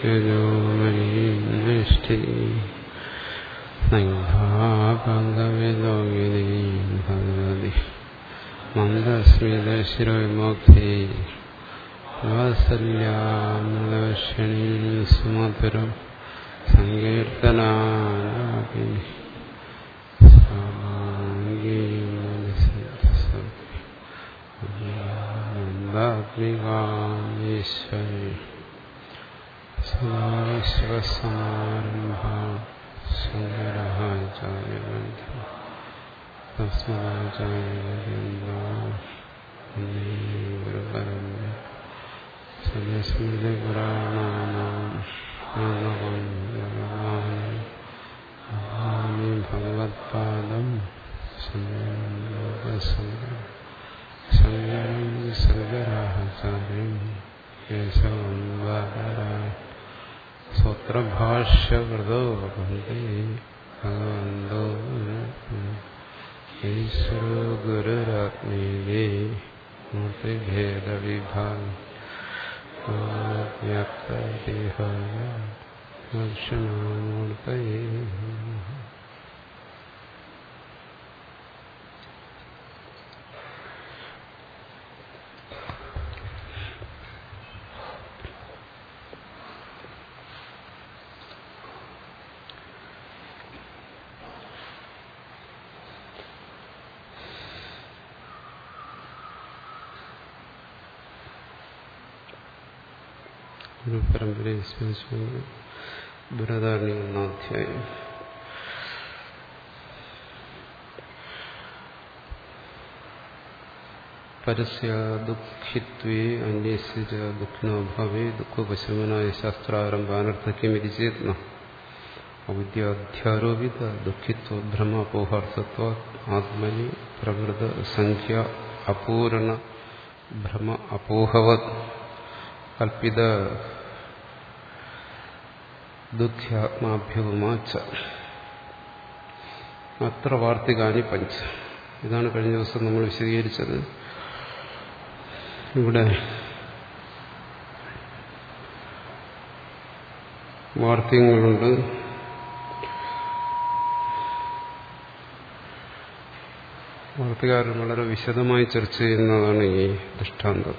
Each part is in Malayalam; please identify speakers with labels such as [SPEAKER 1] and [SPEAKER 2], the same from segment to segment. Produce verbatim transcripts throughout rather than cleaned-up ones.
[SPEAKER 1] യജോമനീഷ്ഠി സ്നഗ്ധാപങ്കവിലോകിനി ഭഗവതി മന്ദസ്മിതശിരോവിമുക്തി വാത്സല്യാമലക്ഷ്മണീ സുമധുരം സങ്കീർത്തനാലാപിനി ഈശ്വരി സദാശിവസമാരംഭാ ശങ്കരാചാര്യവന്ദ തസ്മദാചാര്യവന്ദ സദസ്മൃതിപുരാണാനാം ആനന്ദാമി ഭഗവത്പാദം ശങ്കരം ശങ്കരാചാര്യം കേശവം വാദരായ സൂത്രഭാഷ്യകൃതോ വന്ദേ ഭഗവന്തോ ഈശ്വരോ ഗുരുരാത്മേതി മൂർത്തിഭേദവിഭാഗിഹായ ദക്ഷിണാമൂർത്തയേ ഒരു പരമ്പരയെ സ്മരിച്ചുകൊണ്ട് ബൃഹദാരണ്യ ഒന്നാം അധ്യായം. പരസ്യ ദുഃഖിത്വേ അന്യസ്യ ച ദുഃഖിനോ ഭവേ ദുഃഖോപശമനായ ശാസ്ത്രാരംഭാനർത്ഥക്യമിതി ചേത്ന അവിദ്യാധ്യാരോപിത ദുഃഖിത്വ ഭ്രമപോഹാർത്ഥത്വ ആത്മനി പ്രകൃത സംഖ്യ അപൂർണ ഭ്രമ അപോഹവത് കൽപ്പിത ദുഃഖ്യാത്മാഭ്യുമാച്ച അത്ര വാർത്തികാനി പഞ്ച. ഇതാണ് കഴിഞ്ഞ ദിവസം നമ്മൾ വിശദീകരിച്ചത്. ഇവിടെ വാർത്തികങ്ങളുണ്ട്. വാർത്തികാരൻ വളരെ വിശദമായി ചർച്ച ചെയ്യുന്നതാണ് ഈ ദൃഷ്ടാന്തം.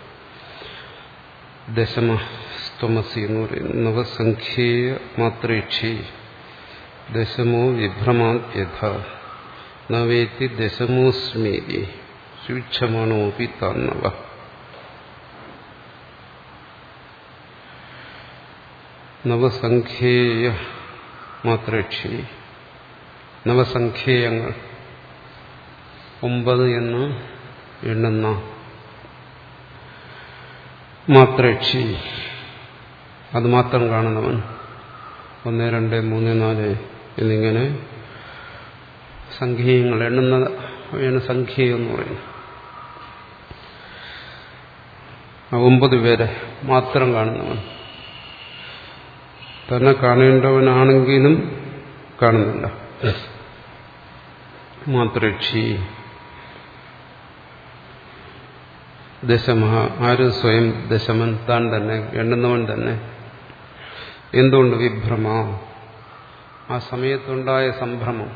[SPEAKER 1] ദശമസ്ത്വമസി എന്ന് പറയുന്നത് നവസംഖ്യേയ മാത്രേക്ഷി ദശമോ വിഭ്രമാത് യഥ നവേത്തി ദശമോസ്മേതി സൂക്ഷമാണോപി താന്നവ. നവസംഖ്യേയ മാത്രേക്ഷി, നവസംഖ്യേയങ്ങൾ ഒമ്പത് എന്ന് എണ്ണുന്ന മാത്രേക്ഷി, അത് മാത്രം കാണുന്നവൻ, ഒന്ന് രണ്ട് മൂന്ന് നാല് എന്നിങ്ങനെ സംഖ്യങ്ങൾ എണ്ണുന്നതാണ് സംഖ്യ എന്ന് പറയുന്നത്. ഒമ്പത് പേരെ മാത്രം കാണുന്നവൻ, തന്നെ കാണേണ്ടവനാണെങ്കിലും കാണുന്നില്ല. മാത്രേക്ഷി ദശമഹ, ആര്? സ്വയം ദശമൻ, താൻ തന്നെ, എണ്ണുന്നവൻ തന്നെ. എന്തുകൊണ്ട്? വിഭ്രമ, ആ സമയത്തുണ്ടായ സംഭ്രമം,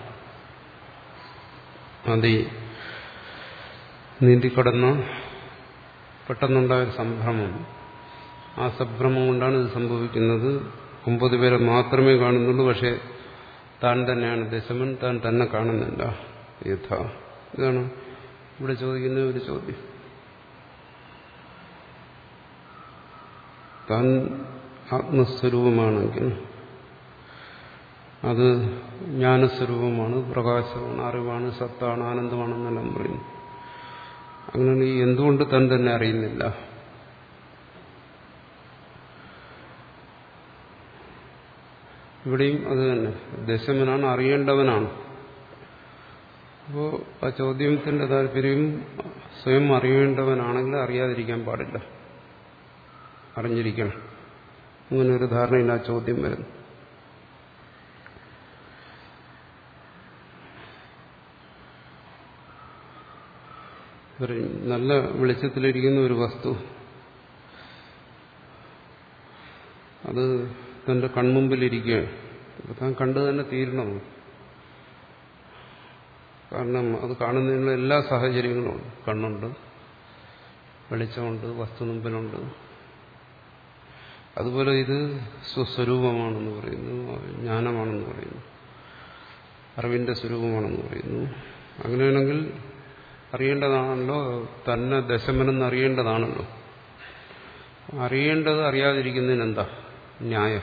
[SPEAKER 1] നദി നീന്തിക്കടന്ന് പെട്ടെന്നുണ്ടായ സംഭ്രമം, ആ സംഭ്രമം കൊണ്ടാണ് ഇത് സംഭവിക്കുന്നത്. ഒമ്പത് പേരെ മാത്രമേ കാണുന്നുള്ളൂ, പക്ഷെ താൻ തന്നെയാണ് ദശമൻ, താൻ തന്നെ കാണുന്നില്ല. യഥാ, ഇതാണ് ഇവിടെ ചോദിക്കുന്ന ഒരു ചോദ്യം. താൻ ആത്മസ്വരൂപമാണെങ്കിൽ അത് ജ്ഞാനസ്വരൂപമാണ്, പ്രകാശമാണ്, അറിവാണ്, സത്താണ്, ആനന്ദമാണെന്നെല്ലാം പറയുന്നു. അങ്ങനെ ഈ എന്തുകൊണ്ട് താൻ തന്നെ അറിയുന്നില്ല? ഇവിടെയും അത് തന്നെ, ദശമനാണ്, അറിയേണ്ടവനാണ്. അപ്പോൾ ആ ചോദ്യത്തിന്റെ താല്പര്യം സ്വയം അറിയേണ്ടവനാണെങ്കിൽ അറിയാതിരിക്കാൻ പാടില്ല, അറിഞ്ഞിരിക്കണം. അങ്ങനെ ഒരു ധാരണയിൽ ആ ചോദ്യം വരുന്നു. നല്ല വെളിച്ചത്തിലിരിക്കുന്ന ഒരു വസ്തു, അത് തന്റെ കൺമുമ്പിലിരിക്കുകയാണ്. അപ്പോൾ താൻ കണ്ടു തന്നെ തീരണം. കാരണം അത് കാണുന്നതിനുള്ള എല്ലാ സാഹചര്യങ്ങളും ഉണ്ട്. കണ്ണുണ്ട്, വെളിച്ചമുണ്ട്, വസ്തു മുമ്പിലുണ്ട്. അതുപോലെ ഇത് സ്വസ്വരൂപമാണെന്ന് പറയുന്നു, ജ്ഞാനമാണെന്ന് പറയുന്നു, അറിവിന്റെ സ്വരൂപമാണെന്ന് പറയുന്നു. അങ്ങനെയാണെങ്കിൽ അറിയേണ്ടതാണല്ലോ, തന്നെ ദശമനെന്ന് അറിയേണ്ടതാണല്ലോ. അറിയേണ്ടത് അറിയാതിരിക്കുന്നതിനെന്താ ന്യായം?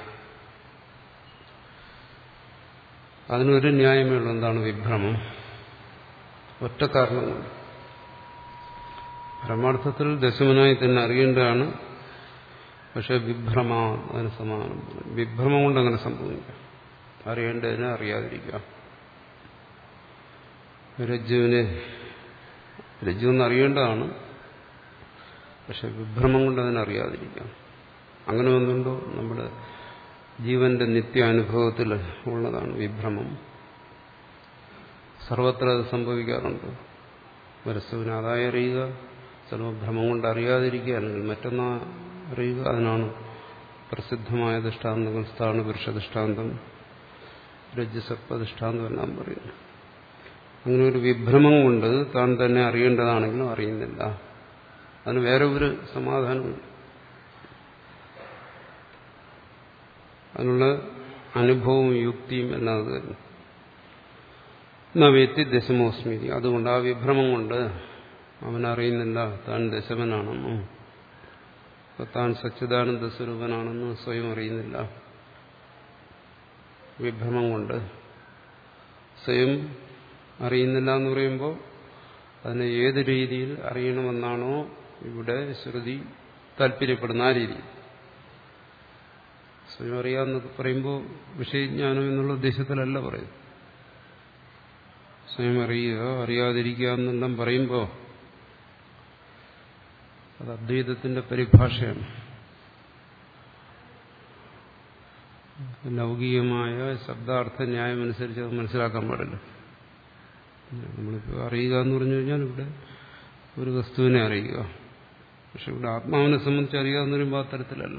[SPEAKER 1] അതിനൊരു ന്യായമേ ഉള്ളൂ. എന്താണ്? വിഭ്രമം. ഒറ്റ കാരണം കൊണ്ട്. പരമാർത്ഥത്തിൽ ദശമനായി തന്നെ അറിയേണ്ടതാണ്. പക്ഷെ വിഭ്രമ അതിന് സമാനം. വിഭ്രമം കൊണ്ട് അങ്ങനെ സംഭവിക്കാം. അറിയേണ്ടതിനെ അറിയാതിരിക്കാം. രജ്ജുവിനെ രജ്ജുവെന്ന് അറിയേണ്ടതാണ്, പക്ഷെ വിഭ്രമം കൊണ്ട് അതിനെ അറിയാതിരിക്കാം. അങ്ങനെ ഒന്നുണ്ടോ? നമ്മുടെ ജീവന്റെ നിത്യാനുഭവത്തിൽ ഉള്ളതാണ് വിഭ്രമം. സർവത്ര അത് സംഭവിക്കാറുണ്ട്. വസ്തുവിനെ അതായി അറിയുക, സർവഭ്രമം കൊണ്ട് അറിയാതിരിക്കുക, അല്ലെങ്കിൽ മറ്റൊന്നാ അറിയുക. അതിനാണ് പ്രസിദ്ധമായ ദൃഷ്ടാന്തങ്ങൾ, സ്ഥാണുപുരുഷ ദൃഷ്ടാന്തം, രജ്ജുസർപ്പ ദൃഷ്ടാന്തം എല്ലാം പറയുന്നു. അങ്ങനെ ഒരു വിഭ്രമം കൊണ്ട് താൻ തന്നെ അറിയേണ്ടതാണെങ്കിലും അറിയുന്നില്ല. അതിന് വേറെ ഒരു സമാധാനമില്ല. അതിനുള്ള അനുഭവവും യുക്തിയും എല്ലാം അത് തന്നെ. നവേത്തി ദശമോസ്മിതി. അതുകൊണ്ട് ആ വിഭ്രമം കൊണ്ട് അവനറിയുന്നില്ല താൻ ദശമനാണെന്നോ, താൻ സച്ചിദാനന്ദ സ്വരൂപനാണെന്ന് സ്വയം അറിയുന്നില്ല. വിഭ്രമം കൊണ്ട് സ്വയം അറിയുന്നില്ല എന്ന് പറയുമ്പോൾ അതിനെ ഏത് രീതിയിൽ അറിയണമെന്നാണോ ഇവിടെ ശ്രുതി താല്പര്യപ്പെടുന്ന ആ രീതി. സ്വയം അറിയാമെന്ന് പറയുമ്പോൾ വിഷയജ്ഞാനം എന്നുള്ള ഉദ്ദേശത്തിലല്ല പറയും. സ്വയം അറിയുക, അറിയാതിരിക്കുക എന്നെല്ലാം പറയുമ്പോൾ അത് അദ്വൈതത്തിന്റെ പരിഭാഷയാണ്. ലൗകികമായ ശബ്ദാർത്ഥ ന്യായം അനുസരിച്ച് അത് മനസ്സിലാക്കാൻ പാടില്ല. നമ്മളിപ്പോൾ അറിയുക എന്ന് പറഞ്ഞു കഴിഞ്ഞാൽ ഇവിടെ ഒരു വസ്തുവിനെ അറിയുക. പക്ഷെ ഇവിടെ ആത്മാവിനെ സംബന്ധിച്ച് അറിയുക എന്ന് പറയുമ്പോൾ ആ തരത്തിലല്ല.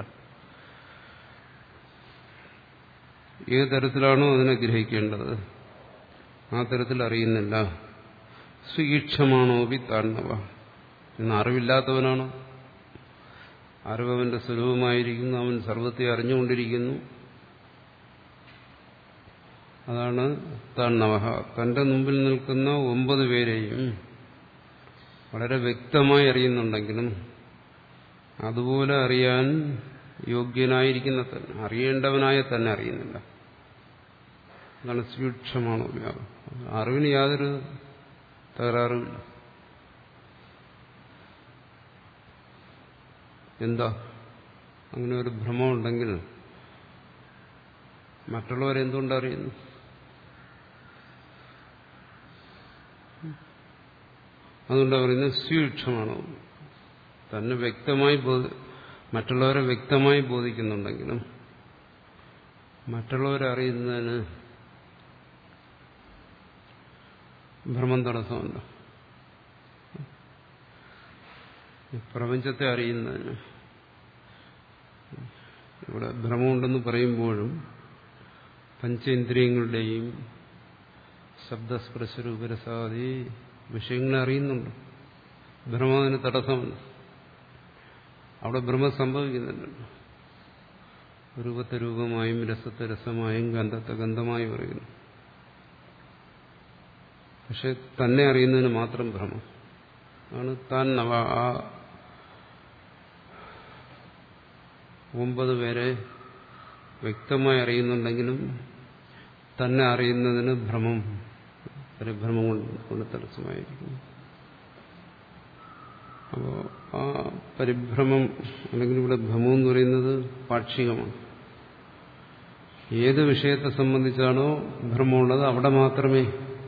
[SPEAKER 1] ഏത് തരത്തിലാണോ അതിനെ ഗ്രഹിക്കേണ്ടത് ആ തരത്തിൽ അറിയുന്നില്ല. സ്വീക്ഷമാണോപി താണ്ഡവ എന്ന് അറിവില്ലാത്തവനാണോ? അറിവവന്റെ സ്വരൂപമായിരിക്കുന്നു. അവൻ സർവത്തെ അറിഞ്ഞുകൊണ്ടിരിക്കുന്നു. അതാണ് താണ്ഡവ. തന്റെ മുമ്പിൽ നിൽക്കുന്ന ഒമ്പത് പേരെയും വളരെ വ്യക്തമായി അറിയുന്നുണ്ടെങ്കിലും അതുപോലെ അറിയാൻ യോഗ്യനായിരിക്കുന്ന തന്നെ, അറിയേണ്ടവനായ തന്നെ അറിയുന്നില്ല. അതാണ് സൂക്ഷ്മമാണോ വ്യാപം. അറിവിന് യാതൊരു തകരാറുമില്ല. എന്താ അങ്ങനെ ഒരു ഭ്രമം ഉണ്ടെങ്കിൽ മറ്റുള്ളവരെന്തുകൊണ്ടറിയുന്നു? അതുകൊണ്ടാണ് പറയുന്നത് സൂക്ഷ്മമാണോ. തന്നെ വ്യക്തമായി മറ്റുള്ളവരെ വ്യക്തമായി ബോധിക്കുന്നുണ്ടെങ്കിലും മറ്റുള്ളവരെ അറിയുന്നതിന് ഭ്രമം തടസ്സമുണ്ട്. പ്രപഞ്ചത്തെ അറിയുന്നതിന് ഇവിടെ ഭ്രമമുണ്ടെന്ന് പറയുമ്പോഴും പഞ്ചേന്ദ്രിയങ്ങളുടെയും ശബ്ദസ്പർശരൂപരസാദി വിഷയങ്ങളെ അറിയുന്നുണ്ട്. ഭ്രമത്തിന് തടസ്സമുണ്ട്. അവിടെ ഭ്രമം സംഭവിക്കുന്നുണ്ടല്ലോ. രൂപത്തെ രൂപമായും രസത്തെ രസമായും ഗന്ധത്തെ ഗന്ധമായും അറിയുന്നു. പക്ഷെ തന്നെ അറിയുന്നതിന് മാത്രം ഭ്രമം ആണ്. താൻ നവ ആ ഒമ്പത് പേരെ വ്യക്തമായി അറിയുന്നുണ്ടെങ്കിലും തന്നെ അറിയുന്നതിന് ഭ്രമം, പരിഭ്രമം കൊണ്ട് തടസ്സമായിരിക്കുന്നു. അപ്പോൾ ആ പരിഭ്രമം അല്ലെങ്കിൽ ഇവിടെ ഭ്രമം എന്ന് പറയുന്നത് പാക്ഷികമാണ്. ഏത് വിഷയത്തെ സംബന്ധിച്ചാണോ ഭ്രമമുള്ളത് അവിടെ മാത്രമേ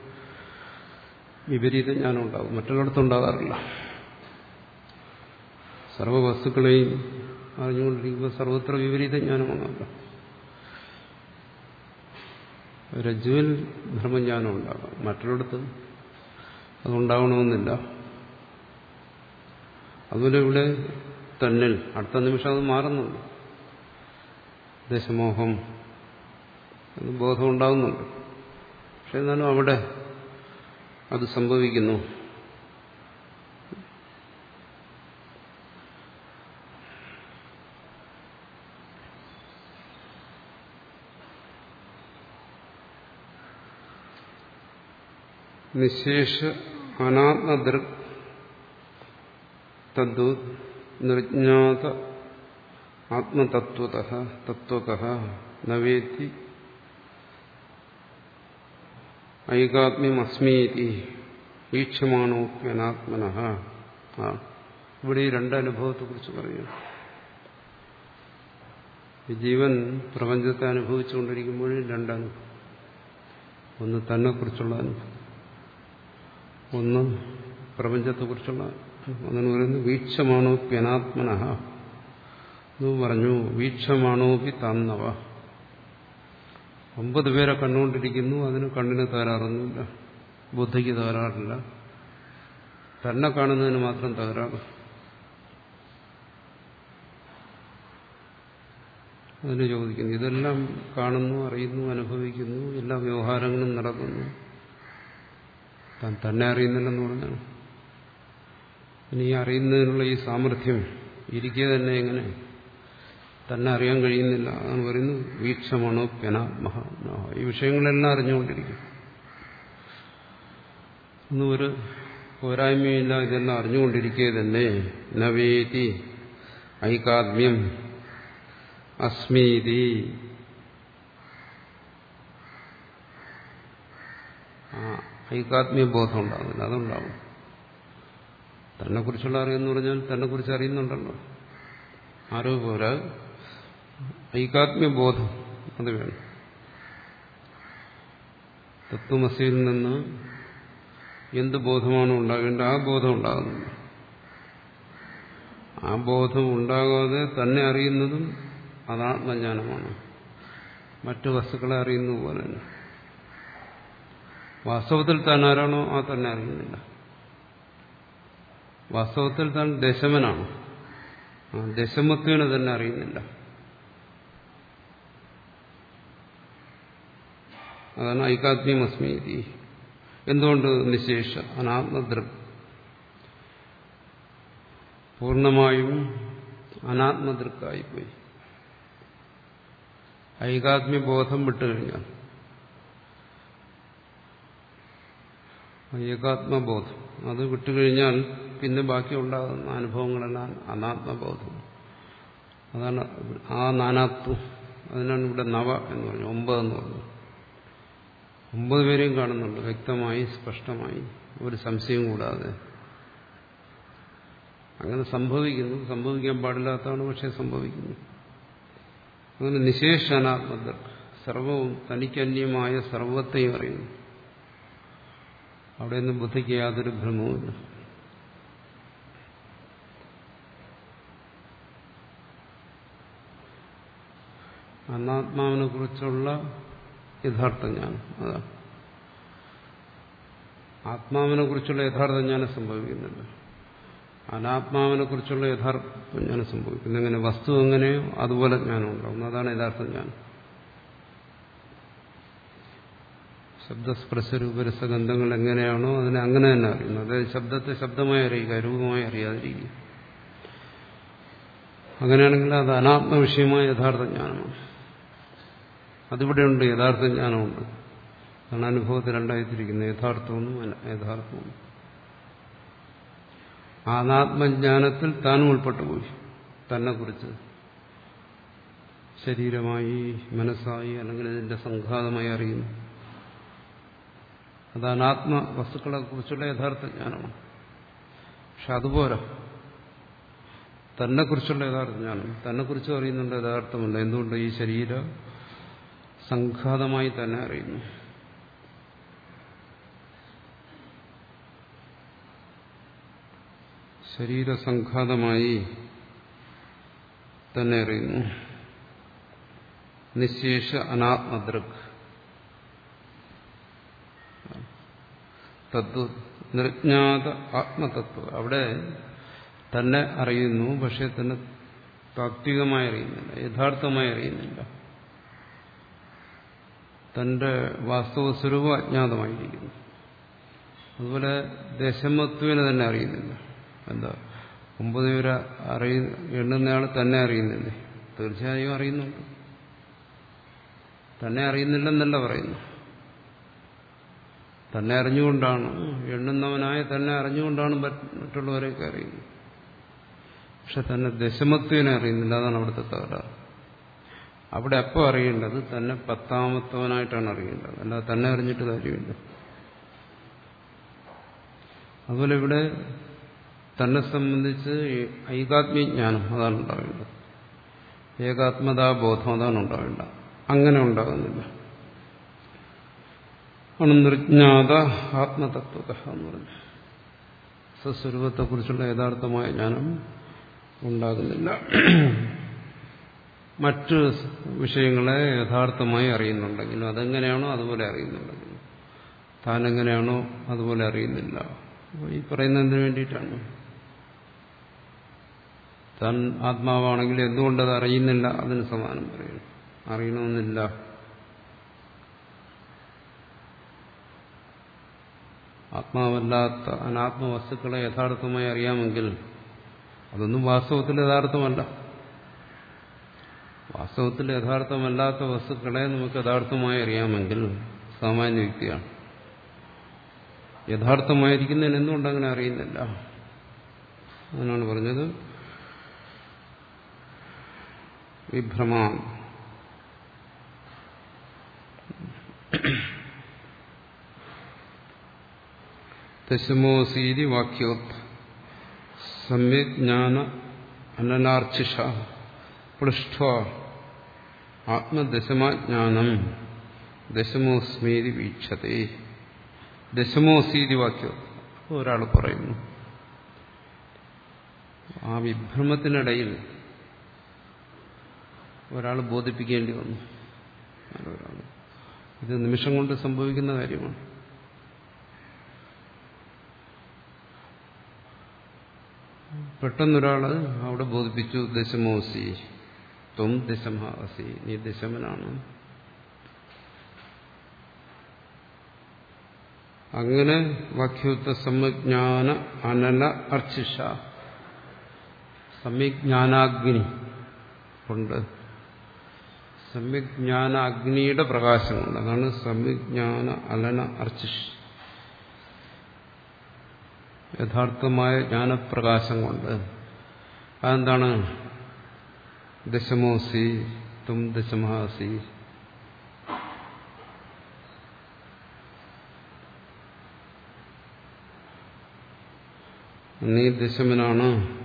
[SPEAKER 1] വിപരീത ജ്ഞാനം ഉണ്ടാകും, മറ്റുള്ളിടത്തുണ്ടാകാറില്ല. സർവവസ്തുക്കളെയും അറിഞ്ഞുകൊണ്ടിരിക്കുമ്പോൾ സർവത്ര വിപരീത ജ്ഞാനമാണല്ലോ. രജ്ജുവിൽ ബ്രഹ്മജ്ഞാനം ഉണ്ടാകാം, മറ്റുള്ളിടത്ത് അതുണ്ടാകണമെന്നില്ല. അതുപോലെ ഇവിടെ തന്നിൽ അടുത്ത നിമിഷം അത് മാറുന്നുണ്ട്. ദശമോഹം എന്ന് ബോധം ഉണ്ടാകുന്നുണ്ട്. പക്ഷെ എന്നാലും അവിടെ അത് സംഭവിക്കുന്നു. നിശേഷ അനാത്മദൃക് തദ്ദു നിർജ്ഞാത ആത്മതത്വതഃ തത്വകഃ നവേത്തി ഐകാത്മ്യമസ്മീതി വീക്ഷമാണോപ്യനാത്മനഃ. ഇവിടെ ഈ രണ്ടനുഭവത്തെക്കുറിച്ച് പറയുന്നു. ഈ ജീവൻ പ്രപഞ്ചത്തെ അനുഭവിച്ചുകൊണ്ടിരിക്കുമ്പോഴും രണ്ടനുഭവം. ഒന്ന് തന്നെക്കുറിച്ചുള്ള അനുഭവം, ഒന്ന് പ്രപഞ്ചത്തെക്കുറിച്ചുള്ള അതെന്ന് പറയുന്നത് വീക്ഷമാണോപ്യനാത്മനഃ എന്ന് പറഞ്ഞു. വീക്ഷമാണോപി തന്നവ. ഒമ്പത് പേരെ കണ്ടുകൊണ്ടിരിക്കുന്നു, അതിന് കണ്ണിന് തകരാറൊന്നുമില്ല, ബുദ്ധിക്ക് തകരാറില്ല, തന്നെ കാണുന്നതിന് മാത്രം തകരാറ്. അതിന് ചോദിക്കുന്നു, ഇതെല്ലാം കാണുന്നു, അറിയുന്നു, അനുഭവിക്കുന്നു, എല്ലാ വ്യവഹാരങ്ങളും നടക്കുന്നു, താൻ തന്നെ അറിയുന്നില്ലെന്ന് പറഞ്ഞാൽ ഇനി ഈ അറിയുന്നതിനുള്ള ഈ സാമർഥ്യം ഇരിക്കെ തന്നെ എങ്ങനെ തന്നെ അറിയാൻ കഴിയുന്നില്ല എന്ന് പറയുന്നു. വീക്ഷമാണോ പ്യനാത്മഹ. ഈ വിഷയങ്ങളെല്ലാം അറിഞ്ഞുകൊണ്ടിരിക്കും, ഒന്നും ഒരു പോരായ്മയില്ല, ഇതെല്ലാം അറിഞ്ഞുകൊണ്ടിരിക്കെ തന്നെ നവേതി ഐകാത്മ്യം അസ്മീതി. ആ ഐകാത്മ്യ ബോധം ഉണ്ടാകുന്നില്ല, അതുണ്ടാവും. തന്നെക്കുറിച്ചുള്ള അറിയെന്ന് പറഞ്ഞാൽ തന്നെക്കുറിച്ച് അറിയുന്നുണ്ടല്ലോ, ആരോ പോരാ, ഐകാത്മ്യബോധം അത് വേണം. തത്വമസിയിൽ നിന്ന് എന്ത് ബോധമാണോ ഉണ്ടാകേണ്ടത് ആ ബോധം ഉണ്ടാകുന്നില്ല. ആ ബോധം ഉണ്ടാകാതെ തന്നെ അറിയുന്നതും അനാത്മജ്ഞാനമാണ്. മറ്റു വസ്തുക്കളെ അറിയുന്നത് പോലെ തന്നെ വാസ്തവത്തിൽ താൻ ആരാണോ ആ തന്നെ അറിയുന്നില്ല. വാസ്തവത്തിൽ താൻ ദശമനാണ്, ആ ദശമത്വനെ തന്നെ അറിയുന്നില്ല. അതാണ് ഐകാത്മ്യമസ്മീതി. എന്തുകൊണ്ട്? നിശേഷ അനാത്മദൃക്, പൂർണ്ണമായും അനാത്മദൃക്കായിപ്പോയി. ഐകാത്മ്യബോധം വിട്ടുകഴിഞ്ഞാൽ, ഏകാത്മബോധം അത് വിട്ടുകഴിഞ്ഞാൽ പിന്നെ ബാക്കി ഉണ്ടാകുന്ന അനുഭവങ്ങളെല്ലാം അനാത്മബോധം. അതാണ് ആ നാനാത്വം. അതിനാണ് ഇവിടെ നവ എന്ന് പറഞ്ഞു, ഒമ്പതെന്ന് പറഞ്ഞു. ഒമ്പത് പേരെയും കാണുന്നുണ്ട് വ്യക്തമായി, സ്പഷ്ടമായി, ഒരു സംശയം കൂടാതെ. അങ്ങനെ സംഭവിക്കുന്നു, സംഭവിക്കാൻ പാടില്ലാത്തതാണ്, പക്ഷെ സംഭവിക്കുന്നു. അങ്ങനെ നിശേഷ അനാത്മദൃക്, സർവവും തനിക്കന്യമായ സർവത്തെയും അറിയുന്നു. അവിടെയൊന്നും ബുദ്ധിക്ക് യാതൊരു ഭ്രമവുമില്ല. അനാത്മാവിനെ കുറിച്ചുള്ള യഥാർത്ഥ ജ്ഞാനം, അതാണ്. ആത്മാവിനെ കുറിച്ചുള്ള യഥാർത്ഥ ജ്ഞാനം സംഭവിക്കുന്നില്ല, അനാത്മാവിനെ കുറിച്ചുള്ള യഥാർത്ഥ ജ്ഞാനം സംഭവിക്കുന്നു. എങ്ങനെ? വസ്തു എങ്ങനെയോ അതുപോലെ ജ്ഞാനം ഉണ്ടാകുന്നു, അതാണ് യഥാർത്ഥ ജ്ഞാനം. ശബ്ദസ്പർശ രൂപരസഗന്ധങ്ങൾ എങ്ങനെയാണോ അതിനെ അങ്ങനെ തന്നെ അറിയുന്നു. അതായത് ശബ്ദത്തെ ശബ്ദമായി അറിയുക, രൂപമായി അറിയാതിരിക്കുക. അങ്ങനെയാണെങ്കിൽ അത് അനാത്മവിഷയമായ യഥാർത്ഥ ജ്ഞാനമാണ്. അതിവിടെയുണ്ട്, യഥാർത്ഥ ജ്ഞാനമുണ്ട്. അതാണ് അനുഭവത്തിൽ രണ്ടായിത്തിരിക്കുന്നത്, യഥാർത്ഥവും യഥാർത്ഥവും. അനാത്മജ്ഞാനത്തിൽ താനും ഉൾപ്പെട്ടുപോയി. തന്നെക്കുറിച്ച് ശരീരമായി, മനസ്സായി, അല്ലെങ്കിൽ ഇതിന്റെ സംഘാതമായി അറിയുന്നു. അത് അനാത്മ വസ്തുക്കളെ കുറിച്ചുള്ള യഥാർത്ഥ ജ്ഞാനമാണ്. പക്ഷെ അതുപോലെ തന്നെക്കുറിച്ചുള്ള യഥാർത്ഥ ജ്ഞാനം, തന്നെക്കുറിച്ചും അറിയുന്നുണ്ട്, യഥാർത്ഥമല്ല. എന്തുകൊണ്ട്? ഈ ശരീര സംഘാതമായി തന്നെ അറിയുന്നു. ശരീരസംഘാതമായി തന്നെ അറിയുന്നു. നിശേഷ അനാത്മദൃക് തത്വ നിർജ്ഞാത ആത്മതത്വം. അവിടെ തന്നെ അറിയുന്നു, പക്ഷെ തന്നെ താത്വികമായി അറിയുന്നില്ല, യഥാർത്ഥമായി അറിയുന്നില്ല. തന്റെ വാസ്തവ സ്വരൂപം അജ്ഞാതമായിരിക്കുന്നു. അതുപോലെ ദശമത്വനെ തന്നെ അറിയുന്നില്ല. എന്താ, ഒമ്പത് പേരെ അറിയ എണ്ണുന്നയാൾ തന്നെ അറിയുന്നില്ലേ? തീർച്ചയായും അറിയുന്നുണ്ട്. തന്നെ അറിയുന്നില്ലെന്നല്ല പറയുന്നു. തന്നെ അറിഞ്ഞുകൊണ്ടാണ്, എണ്ണുന്നവനായ തന്നെ അറിഞ്ഞുകൊണ്ടാണ് മറ്റുള്ളവരെയൊക്കെ അറിയുന്നത്. പക്ഷെ തന്നെ ദശമത്വനെ അറിയുന്നില്ല. അതാണ് അവിടുത്തെ തകരാറ്. അവിടെ അപ്പോൾ അറിയേണ്ടത് തന്നെ പത്താമത്തവനായിട്ടാണ് അറിയേണ്ടത്, അല്ലാതെ തന്നെ അറിഞ്ഞിട്ട് കാര്യമില്ല. അതുപോലെ ഇവിടെ തന്നെ സംബന്ധിച്ച് ഐകാത്മ്യജ്ഞാനം അതാണ് ഉണ്ടാവേണ്ടത്. ഏകാത്മതാബോധം അതാണ് ഉണ്ടാവേണ്ടത്. അങ്ങനെ ഉണ്ടാകുന്നില്ല. ആണ് നിർജ്ഞാത ആത്മതത്വത എന്ന് പറഞ്ഞു. സ്വസ്വരൂപത്തെക്കുറിച്ചുള്ള യഥാർത്ഥമായ ജ്ഞാനം ഉണ്ടാകുന്നില്ല. മറ്റ് വിഷയങ്ങളെ യഥാർത്ഥമായി അറിയുന്നുണ്ടെങ്കിലും അതെങ്ങനെയാണോ അതുപോലെ അറിയുന്നുണ്ടെങ്കിലും താനെങ്ങനെയാണോ അതുപോലെ അറിയുന്നില്ല. ഈ പറയുന്നതിന് വേണ്ടിയിട്ടാണ്. താൻ ആത്മാവാണെങ്കിൽ എന്തുകൊണ്ടത് അറിയുന്നില്ല? അതിന് സമാനം പറയുന്നു. അറിയണമെന്നില്ല. ആത്മാവല്ലാത്ത അനാത്മവസ്തുക്കളെ യഥാർത്ഥമായി അറിയാമെങ്കിൽ അതൊന്നും വാസ്തവത്തിൽ യഥാർത്ഥമല്ല. വാസ്തവത്തിൽ യഥാർത്ഥമല്ലാത്ത വസ്തുക്കളെ നമുക്ക് യഥാർത്ഥമായി അറിയാമെങ്കിൽ സാമാന്യ യുക്തിയാണ്. യഥാർത്ഥമായിരിക്കുന്നതിന് എന്തുകൊണ്ട് അങ്ങനെ അറിയുന്നില്ല? അതിനാണ് പറഞ്ഞത് വിഭ്രമ. ദശമോസീതി വാക്യോത് സമ്യജ്ഞാന അനനാർച്ചിഷ പൃഷ്ഠ ആത്മദശമാജ്ഞാനം ദശമോസ്മീതി വീക്ഷതേ. ദശമോസീതി വാക്യം ഒരാൾ പറയുന്നു. ആ വിഭ്രമത്തിനിടയിൽ ഒരാൾ ബോധിപ്പിക്കേണ്ടി വന്നു. ഇത് നിമിഷം കൊണ്ട് സംഭവിക്കുന്ന കാര്യമാണ്. പെട്ടെന്നൊരാള് അവിടെ ബോധിപ്പിച്ചു, ദശമോസി ത്വം ദശമഹസി, നീ ദശമനാണ്. അങ്ങനെ വാക്യോക്ത സമ്യജ്ഞാന അനല അർച്ചിഷ, സമ്യജ്ഞാനാഗ്നി കൊണ്ട്, സമ്യജ്ഞാനാഗ്നിയുടെ പ്രകാശം കൊണ്ട്, അതാണ് സമ്യജ്ഞാന അലന അർച്ചിഷ്, യഥാർത്ഥമായ ജ്ഞാനപ്രകാശം കൊണ്ട്. അതെന്താണ്? ദശമോസി ത്വം ദശമഹസി. നീ ദശമനാണ്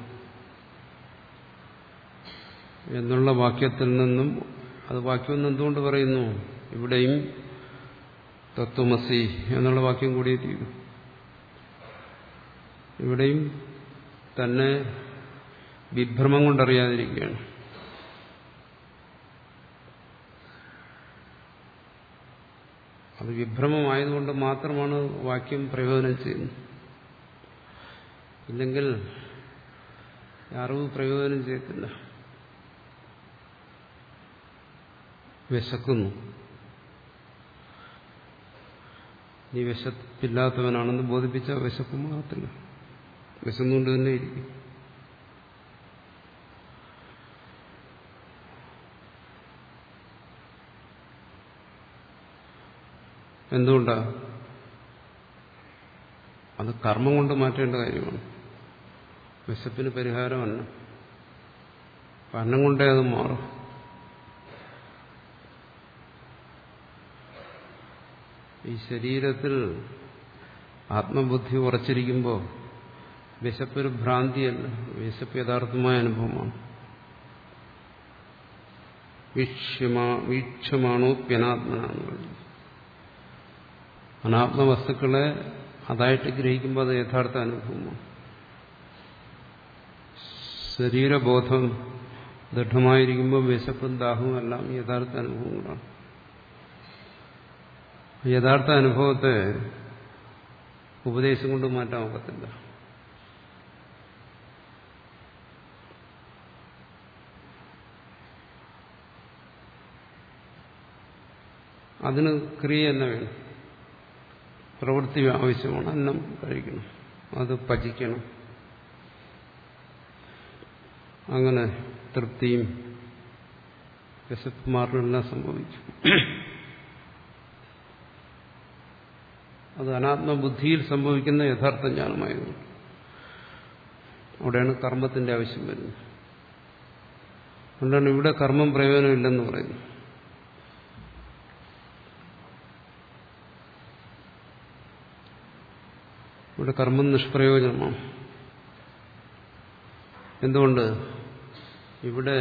[SPEAKER 1] എന്നുള്ള വാക്യത്തിൽ നിന്നും, അത് വാക്യം എന്തുകൊണ്ട് പറയുന്നു? ഇവിടെയും തത്വമസി എന്നുള്ള വാക്യം കൂടി തീരും. ഇവിടെയും തന്നെ വിഭ്രമം കൊണ്ടറിയാതിരിക്കുകയാണ്. അത് വിഭ്രമമായതുകൊണ്ട് മാത്രമാണ് വാക്യം പ്രയോജനം ചെയ്യുന്നത്. ഇല്ലെങ്കിൽ അറിവ് പ്രയോജനം ചെയ്യത്തില്ല. വിശക്കുന്നു, നീ വിശപ്പില്ലാത്തവനാണെന്ന് ബോധിപ്പിച്ച വിശപ്പ് മാറത്തില്ല. വിശന്നുകൊണ്ട് തന്നെ ഇരിക്കും. എന്തുകൊണ്ടാ? അത് കർമ്മം കൊണ്ട് മാറ്റേണ്ട കാര്യമാണ്. വിശപ്പിന് പരിഹാരമല്ല, അന്നം കൊണ്ടേ അത് മാറും. ഈ ശരീരത്തിൽ ആത്മബുദ്ധി ഉറച്ചിരിക്കുമ്പോൾ വിശപ്പൊരു ഭ്രാന്തിയല്ല, വിശപ്പ് യഥാർത്ഥമായ അനുഭവമാണ്. വീക്ഷമാണോ പ്യനാത്മനാന്ന് പറഞ്ഞു. അനാത്മവസ്തുക്കളെ അതായിട്ട് ഗ്രഹിക്കുമ്പോൾ അത് യഥാർത്ഥ അനുഭവമാണ്. ശരീരബോധം ദൃഢമായിരിക്കുമ്പോൾ വിശപ്പും ദാഹവും എല്ലാം യഥാർത്ഥ അനുഭവങ്ങളാണ്. യഥാർത്ഥ അനുഭവത്തെ ഉപദേശം കൊണ്ട് മാറ്റാൻ ഒക്കത്തില്ല. അതിന് ക്രിയ തന്നെ വേണം, പ്രവൃത്തി ആവശ്യമാണ്. അന്നം കഴിക്കണം, അത് പചിക്കണം. അങ്ങനെ തൃപ്തിയും വിശപ്പ് മാറലെല്ലാം സംഭവിക്കും. അത് അനാത്മബുദ്ധിയിൽ സംഭവിക്കുന്ന യഥാർത്ഥ ജ്ഞാനമായിരുന്നു. അവിടെയാണ് കർമ്മത്തിന്റെ ആവശ്യം വരുന്നത്. അതുകൊണ്ടാണ് ഇവിടെ കർമ്മം പ്രയോജനമില്ലെന്ന് പറയുന്നത്. ഇവിടെ കർമ്മം നിഷ്പ്രയോജനമാണ്. എന്തുകൊണ്ട്? ഇവിടെ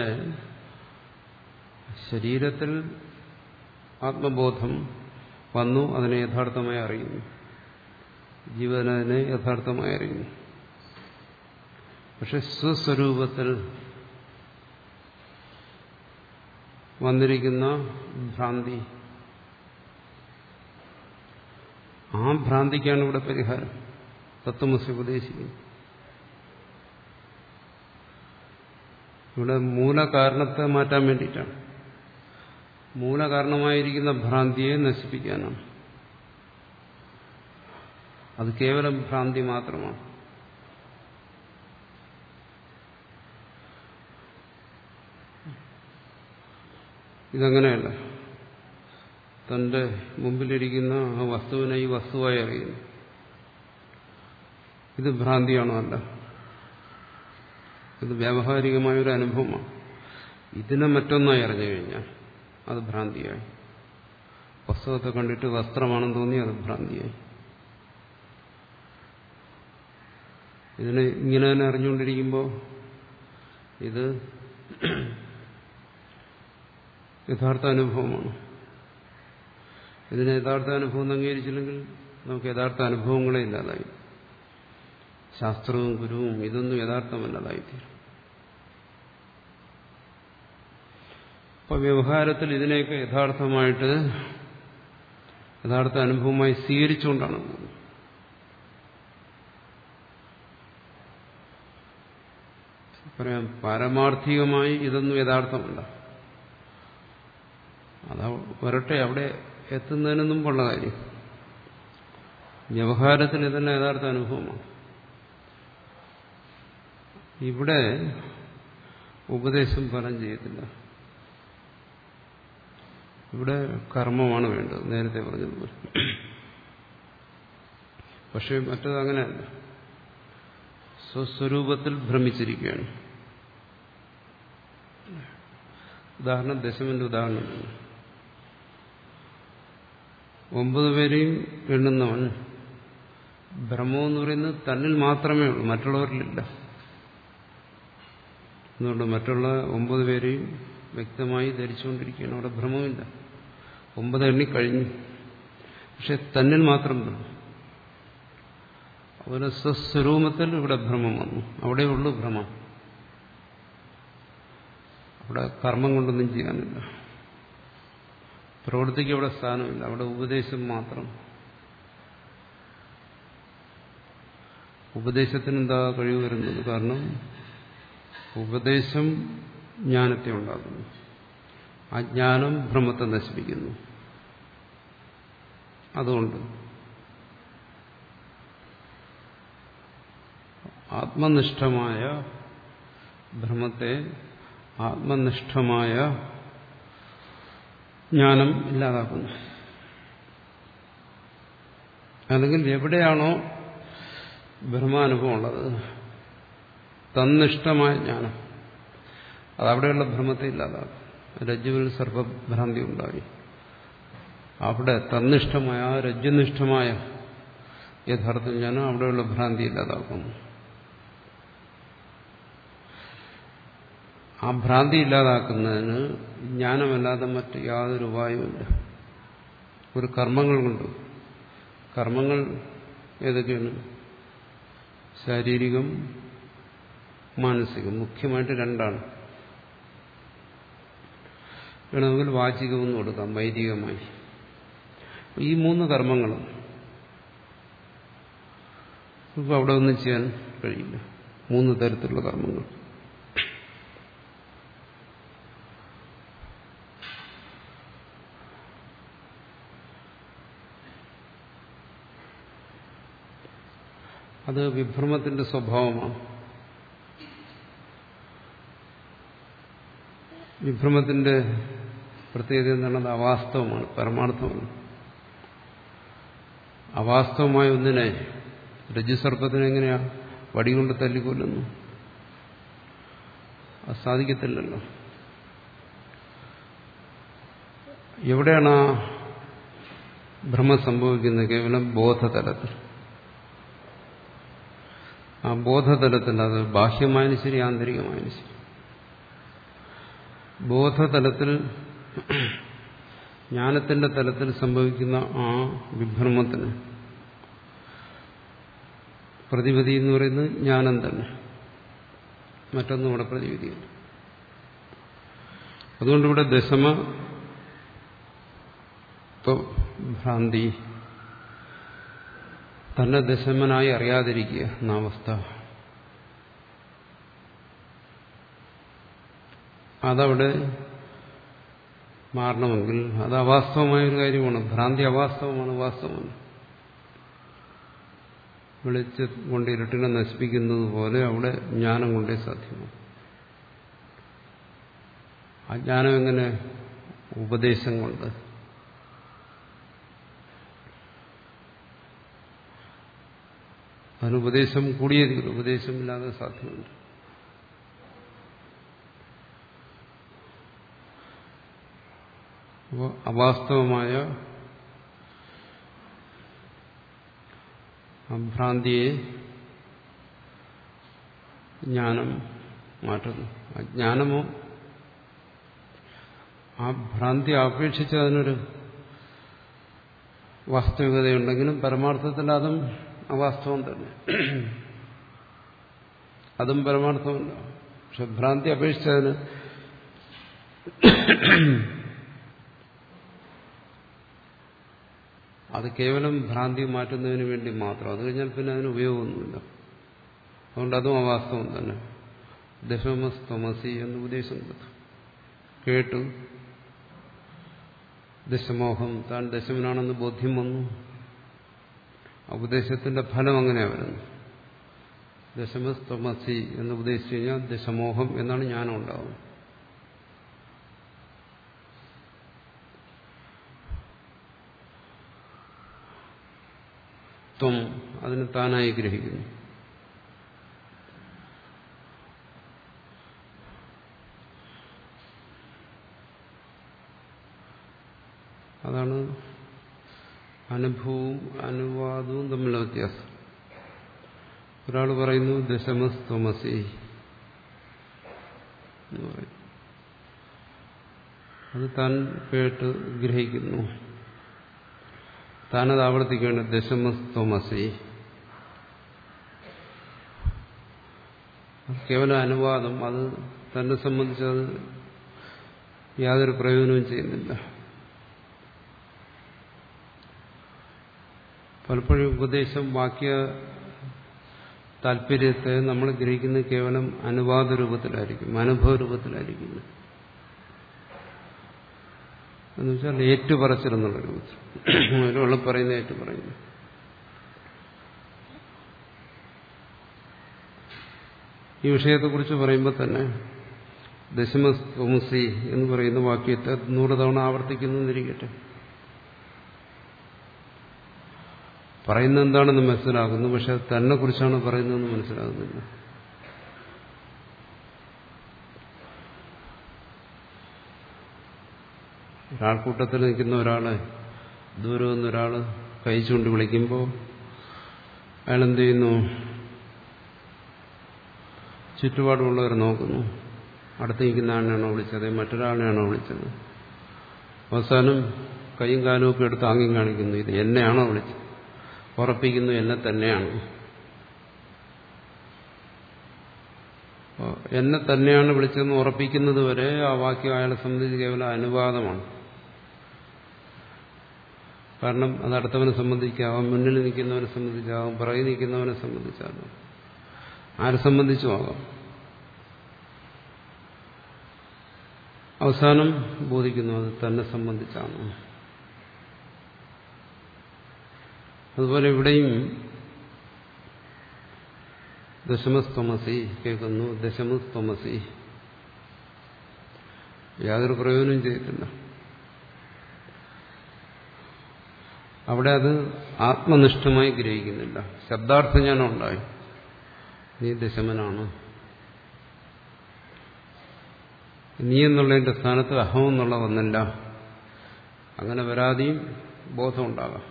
[SPEAKER 1] ശരീരത്തിൽ ആത്മബോധം വന്നു, അതിനെ യഥാർത്ഥമായി അറിയുന്നു, ജീവനതിനെ യഥാർത്ഥമായി അറിയുന്നു. പക്ഷെ സ്വസ്വരൂപത്തിൽ വന്നിരിക്കുന്ന ഭ്രാന്തി, ആ ഭ്രാന്തിക്കാണ് ഇവിടെ പരിഹാരം. തത്വമസി ഉപദേശിക്കുന്നു. ഇവിടെ മൂലകാരണത്തെ മാറ്റാൻ വേണ്ടിയിട്ടാണ്. മൂലകാരണമായിരിക്കുന്ന ഭ്രാന്തിയെ നശിപ്പിക്കാനാണ്. അത് കേവലം ഭ്രാന്തി മാത്രമാണ്. ഇതങ്ങനെയല്ല. തന്റെ മുമ്പിലിരിക്കുന്ന ആ വസ്തുവിനെ ഈ വസ്തുവായി അറിയുന്നു. ഇത് ഭ്രാന്തിയാണോ? അല്ല. ഇത് വ്യാവഹാരികമായൊരു അനുഭവമാണ്. ഇതിനെ മറ്റൊന്നായി അറിഞ്ഞു കഴിഞ്ഞാൽ അത് ഭ്രാന്തിയായി. പുസ്തകത്തെ കണ്ടിട്ട് വസ്ത്രമാണെന്ന് തോന്നി, അത് ഭ്രാന്തിയായി. ഇതിനെ ഇങ്ങനെ തന്നെ അറിഞ്ഞുകൊണ്ടിരിക്കുമ്പോൾ ഇത് യഥാർത്ഥ അനുഭവമാണ്. ഇതിനെ യഥാർത്ഥ അനുഭവം അംഗീകരിച്ചില്ലെങ്കിൽ നമുക്ക് യഥാർത്ഥ അനുഭവങ്ങളെ ഇല്ലാതായി. ശാസ്ത്രവും ഗുരുവും ഇതൊന്നും യഥാർത്ഥമല്ലാതായിത്തീരും. അപ്പൊ വ്യവഹാരത്തിൽ ഇതിനെയൊക്കെ യഥാർത്ഥമായിട്ട് യഥാർത്ഥ അനുഭവമായി സ്വീകരിച്ചുകൊണ്ടാണ് പറയാം. പാരമാർത്ഥികമായി ഇതൊന്നും യഥാർത്ഥമല്ല. അതാ വരട്ടെ, അവിടെ എത്തുന്നതിന് മുമ്പുള്ള കാര്യം. വ്യവഹാരത്തിൽ ഇതന്നെ യഥാർത്ഥ അനുഭവമാണ്. ഇവിടെ ഉപദേശം ഫലം ചെയ്യത്തില്ല. ഇവിടെ കർമ്മമാണ് വേണ്ടത്, നേരത്തെ പറഞ്ഞതുപോലെ. പക്ഷെ മറ്റത് അങ്ങനെയല്ല. സ്വസ്വരൂപത്തിൽ ഭ്രമിച്ചിരിക്കുകയാണ്. ഉദാഹരണം, ദശമന്റെ ഉദാഹരണം. ഒമ്പത് പേരെയും എണ്ണുന്നവൻ ഭ്രമമെന്ന് പറയുന്നത് തന്നിൽ മാത്രമേ ഉള്ളൂ, മറ്റുള്ളവരിലില്ല. അതുകൊണ്ട് മറ്റുള്ള ഒമ്പത് പേരെയും വ്യക്തമായി ധരിച്ചുകൊണ്ടിരിക്കുകയാണ്. അവിടെ ഭ്രമമില്ല. ഒമ്പത് എണ്ണി കഴിഞ്ഞു. പക്ഷെ തന്നിൽ മാത്രം ഭ്രമം. അതുപോലെ സ്വസ്വരൂപത്തിൽ ഇവിടെ ഭ്രമം വന്നു. അവിടെ ഉള്ളൂ ഭ്രമം. അവിടെ കർമ്മം കൊണ്ടൊന്നും ചെയ്യാനില്ല. പ്രവൃത്തിക്ക് അവിടെ സ്ഥാനമില്ല. അവിടെ ഉപദേശം മാത്രം. ഉപദേശത്തിന് എന്താ കഴിവ് വരുന്നത്? കാരണം ഉപദേശം ജ്ഞാനത്തെ ഉണ്ടാക്കുന്നു. ആ ജ്ഞാനം ഭ്രമത്തെ നശിപ്പിക്കുന്നു. അതുകൊണ്ട് ആത്മനിഷ്ഠമായ ഭ്രമത്തെ, ആത്മനിഷ്ഠമായ ജ്ഞാനം ഇല്ലാതാക്കുന്നു. അല്ലെങ്കിൽ എവിടെയാണോ ഭ്രമാനുഭവം ഉള്ളത്, തന്നിഷ്ഠമായ ജ്ഞാനം, അതവിടെയുള്ള ഭ്രമത്തെ ഇല്ലാതാക്കും. രജ്ജുവിൽ സർവഭ്രാന്തി ഉണ്ടായി. അവിടെ തന്നിഷ്ഠമായ, ആ രജ്ജുനിഷ്ഠമായ യഥാർത്ഥ ജ്ഞാനം അവിടെയുള്ള ഭ്രാന്തി ഇല്ലാതാക്കുന്നു. ആ ഭ്രാന്തി ഇല്ലാതാക്കുന്നതിന് ജ്ഞാനമല്ലാതെ മറ്റ് യാതൊരു ഉപായവുമില്ല. ഒരു കർമ്മങ്ങൾ കൊണ്ട്. കർമ്മങ്ങൾ ഏതൊക്കെയാണ്? ശാരീരികം, മാനസികം. മുഖ്യമായിട്ട് രണ്ടാണ്. വേണമെങ്കിൽ വാചികമെന്ന് കൊടുക്കാം, വൈദികമായി. ഈ മൂന്ന് കർമ്മങ്ങളും ഇപ്പം അവിടെ ഒന്നും ചെയ്യാൻ കഴിയില്ല. മൂന്ന് തരത്തിലുള്ള കർമ്മങ്ങൾ. അത് വിഭ്രമത്തിന്റെ സ്വഭാവമാണ്. വിഭ്രമത്തിന്റെ പ്രത്യേകത എന്താണ്? അത് അവാസ്തവമാണ്, പരമാർത്ഥമാണ്. അവാസ്തവമായ ഒന്നിനെ രജ്ജുസർപ്പത്തിനെ എങ്ങനെയാ വടികൊണ്ട് തല്ലിക്കൊല്ലുന്നു? അത് സാധിക്കത്തില്ലല്ലോ. എവിടെയാണ് ആ ഭ്രമം സംഭവിക്കുന്നത്? കേവലം ബോധതലത്തിൽ. ആ ബോധതലത്തിൽ, അത് ബാഹ്യമായാലും ശരി ആന്തരികമായാലും ശരി, ബോധതലത്തിൽ ജ്ഞാനത്തിന്റെ തലത്തിൽ സംഭവിക്കുന്ന ആ വിഭ്രമത്തിന് പ്രതിവിധി എന്ന് പറയുന്നത് ജ്ഞാനം തന്നെ, മറ്റൊന്നും ഇവിടെ പ്രതിവിധിയില്ല. അതുകൊണ്ടിവിടെ ദശമ ഭ്രാന്തി, തന്നെ ദശമനായി അറിയാതിരിക്കുക എന്നാവസ്ഥ, അതവിടെ മാറണമെങ്കിൽ അത് അവാസ്തവമായൊരു കാര്യമാണ്. ഭ്രാന്തി അവാസ്തവമാണ്, വാസ്തവമാണ്. വെളിച്ചം കൊണ്ട് ഇരുട്ടിനെ നശിപ്പിക്കുന്നത് പോലെ അവിടെ ജ്ഞാനം കൊണ്ടേ സാധ്യമാണ്. ആ ജ്ഞാനം എങ്ങനെ? ഉപദേശം കൊണ്ട്. അതിനുപദേശം കൂടിയതിൽ ഉപദേശമില്ലാതെ സാധ്യമല്ല. അപ്പോൾ അവാസ്തവമായ അഭ്രാന്തിയെ ജ്ഞാനം മാറ്റുന്നു. അജ്ഞാനമോ ആ ഭ്രാന്തി അപേക്ഷിച്ച് അതിനൊരു വാസ്തവികതയുണ്ടെങ്കിലും പരമാർത്ഥത്തിൽ അതും അവാസ്തവം തന്നെ, അതും പരമാർത്ഥമല്ല. പക്ഷെ ഭ്രാന്തി അപേക്ഷിച്ചതിന് അത് കേവലം ഭ്രാന്തി മാറ്റുന്നതിന് വേണ്ടി മാത്രം. അത് കഴിഞ്ഞാൽ പിന്നെ അതിന് ഉപയോഗമൊന്നുമില്ല. അതുകൊണ്ട് അതും അവാസ്തവം തന്നെ. ദശമസ്തമസി എന്ന് ഉപദേശം കൊടുത്തു, കേട്ടു, ദശമോഹം, താൻ ദശമനാണെന്ന് ബോധ്യം വന്നു. ഉപദേശത്തിന്റെ ഫലം അങ്ങനെയാ വരുന്നത്. ദശമസ്തമസി എന്ന് ഉപദേശിച്ചു കഴിഞ്ഞാൽ ദശമോഹം എന്നാണ് ജ്ഞാനം ഉണ്ടാവുന്നത്. ത്വം അതിന് താനായി ഗ്രഹിക്കുന്നു. അതാണ് അനുഭവവും അനുവാദവും തമ്മിലുള്ള വ്യത്യാസം. ഒരാൾ പറയുന്നു ദശമസ്തമസി എന്ന് പറയും, അത് താൻ കേട്ട് ഗ്രഹിക്കുന്നു. താനത് ആവർത്തിക്കേണ്ട ദശമസ്തമസി. കേവലം അനുവാദം, അത് തന്നെ സംബന്ധിച്ചത് യാതൊരു പ്രയോജനവും ചെയ്യുന്നില്ല. പലപ്പോഴും ഉപദേശം വാക്യ താല്പര്യത്തെ നമ്മൾ ഗ്രഹിക്കുന്നത് കേവലം അനുവാദ രൂപത്തിലായിരിക്കും, അനുഭവ രൂപത്തിലായിരിക്കും. എന്നുവെച്ചാൽ ഏറ്റുപറച്ചിലെന്നുള്ള രൂപത്തിൽ ഒരാൾ പറയുന്ന ഏറ്റു പറയുന്നു. ഈ വിഷയത്തെക്കുറിച്ച് പറയുമ്പോൾ തന്നെ ദശമസ്തമസി എന്ന് പറയുന്ന വാക്യത്തെ നൂറ് തവണ ആവർത്തിക്കുന്നിരിക്കട്ടെ, പറയുന്നത് എന്താണെന്ന് മനസ്സിലാക്കുന്നു, പക്ഷെ അത് തന്നെ കുറിച്ചാണ് പറയുന്നതെന്ന് മനസ്സിലാകുന്നില്ല. ഒരാൾക്കൂട്ടത്തിൽ നിൽക്കുന്ന ഒരാളെ ദൂരെ നിന്നൊരാൾ കൈ ചൂണ്ടി വിളിക്കുമ്പോൾ അയാളെന്ത് ചെയ്യുന്നു? ചുറ്റുപാടുമുള്ളവർ നോക്കുന്നു, അടുത്ത് നിൽക്കുന്ന ആളിനെയാണോ വിളിച്ചത്, മറ്റൊരാളിനെയാണോ വിളിച്ചത്. അവസാനം കൈയും കാലും ഒക്കെ എടുത്ത് ആംഗ്യം കാണിക്കുന്നു, ഇത് എന്നെയാണോ വിളിച്ചത്, ഉറപ്പിക്കുന്നു എന്നെ തന്നെയാണ്. എന്നെ തന്നെയാണ് വിളിച്ചതെന്ന് ഉറപ്പിക്കുന്നത് വരെ ആ വാക്യം അയാളെ സംബന്ധിച്ച് കേവലം അനുവാദമാണ്. കാരണം അത് അടുത്തവനെ സംബന്ധിക്കാവാം, മുന്നിൽ നിൽക്കുന്നവനെ സംബന്ധിച്ചാവാം, പുറകിൽ നിൽക്കുന്നവനെ സംബന്ധിച്ചാകാം, ആരെ സംബന്ധിച്ചും ആകാം. അവസാനം ബോധിക്കുന്നു അത് തന്നെ സംബന്ധിച്ചാണ്. അതുപോലെ ഇവിടെയും ദശമസ്ത്വമസി കേൾക്കുന്നു, ദശമസ്ത്വമസി. യാതൊരു പ്രയോജനവും ചെയ്തിട്ടില്ല. അവിടെ അത് ആത്മനിഷ്ഠമായി ഗ്രഹിക്കുന്നില്ല. ശബ്ദാർത്ഥജ്ഞാനം ഉണ്ടായി, നീ ദശമനാണ്. നീ എന്നുള്ളതിന്റെ സ്ഥാനത്ത് അഹം എന്നുള്ള വന്നില്ല. അങ്ങനെ വരാതെയും ബോധമുണ്ടാകാം.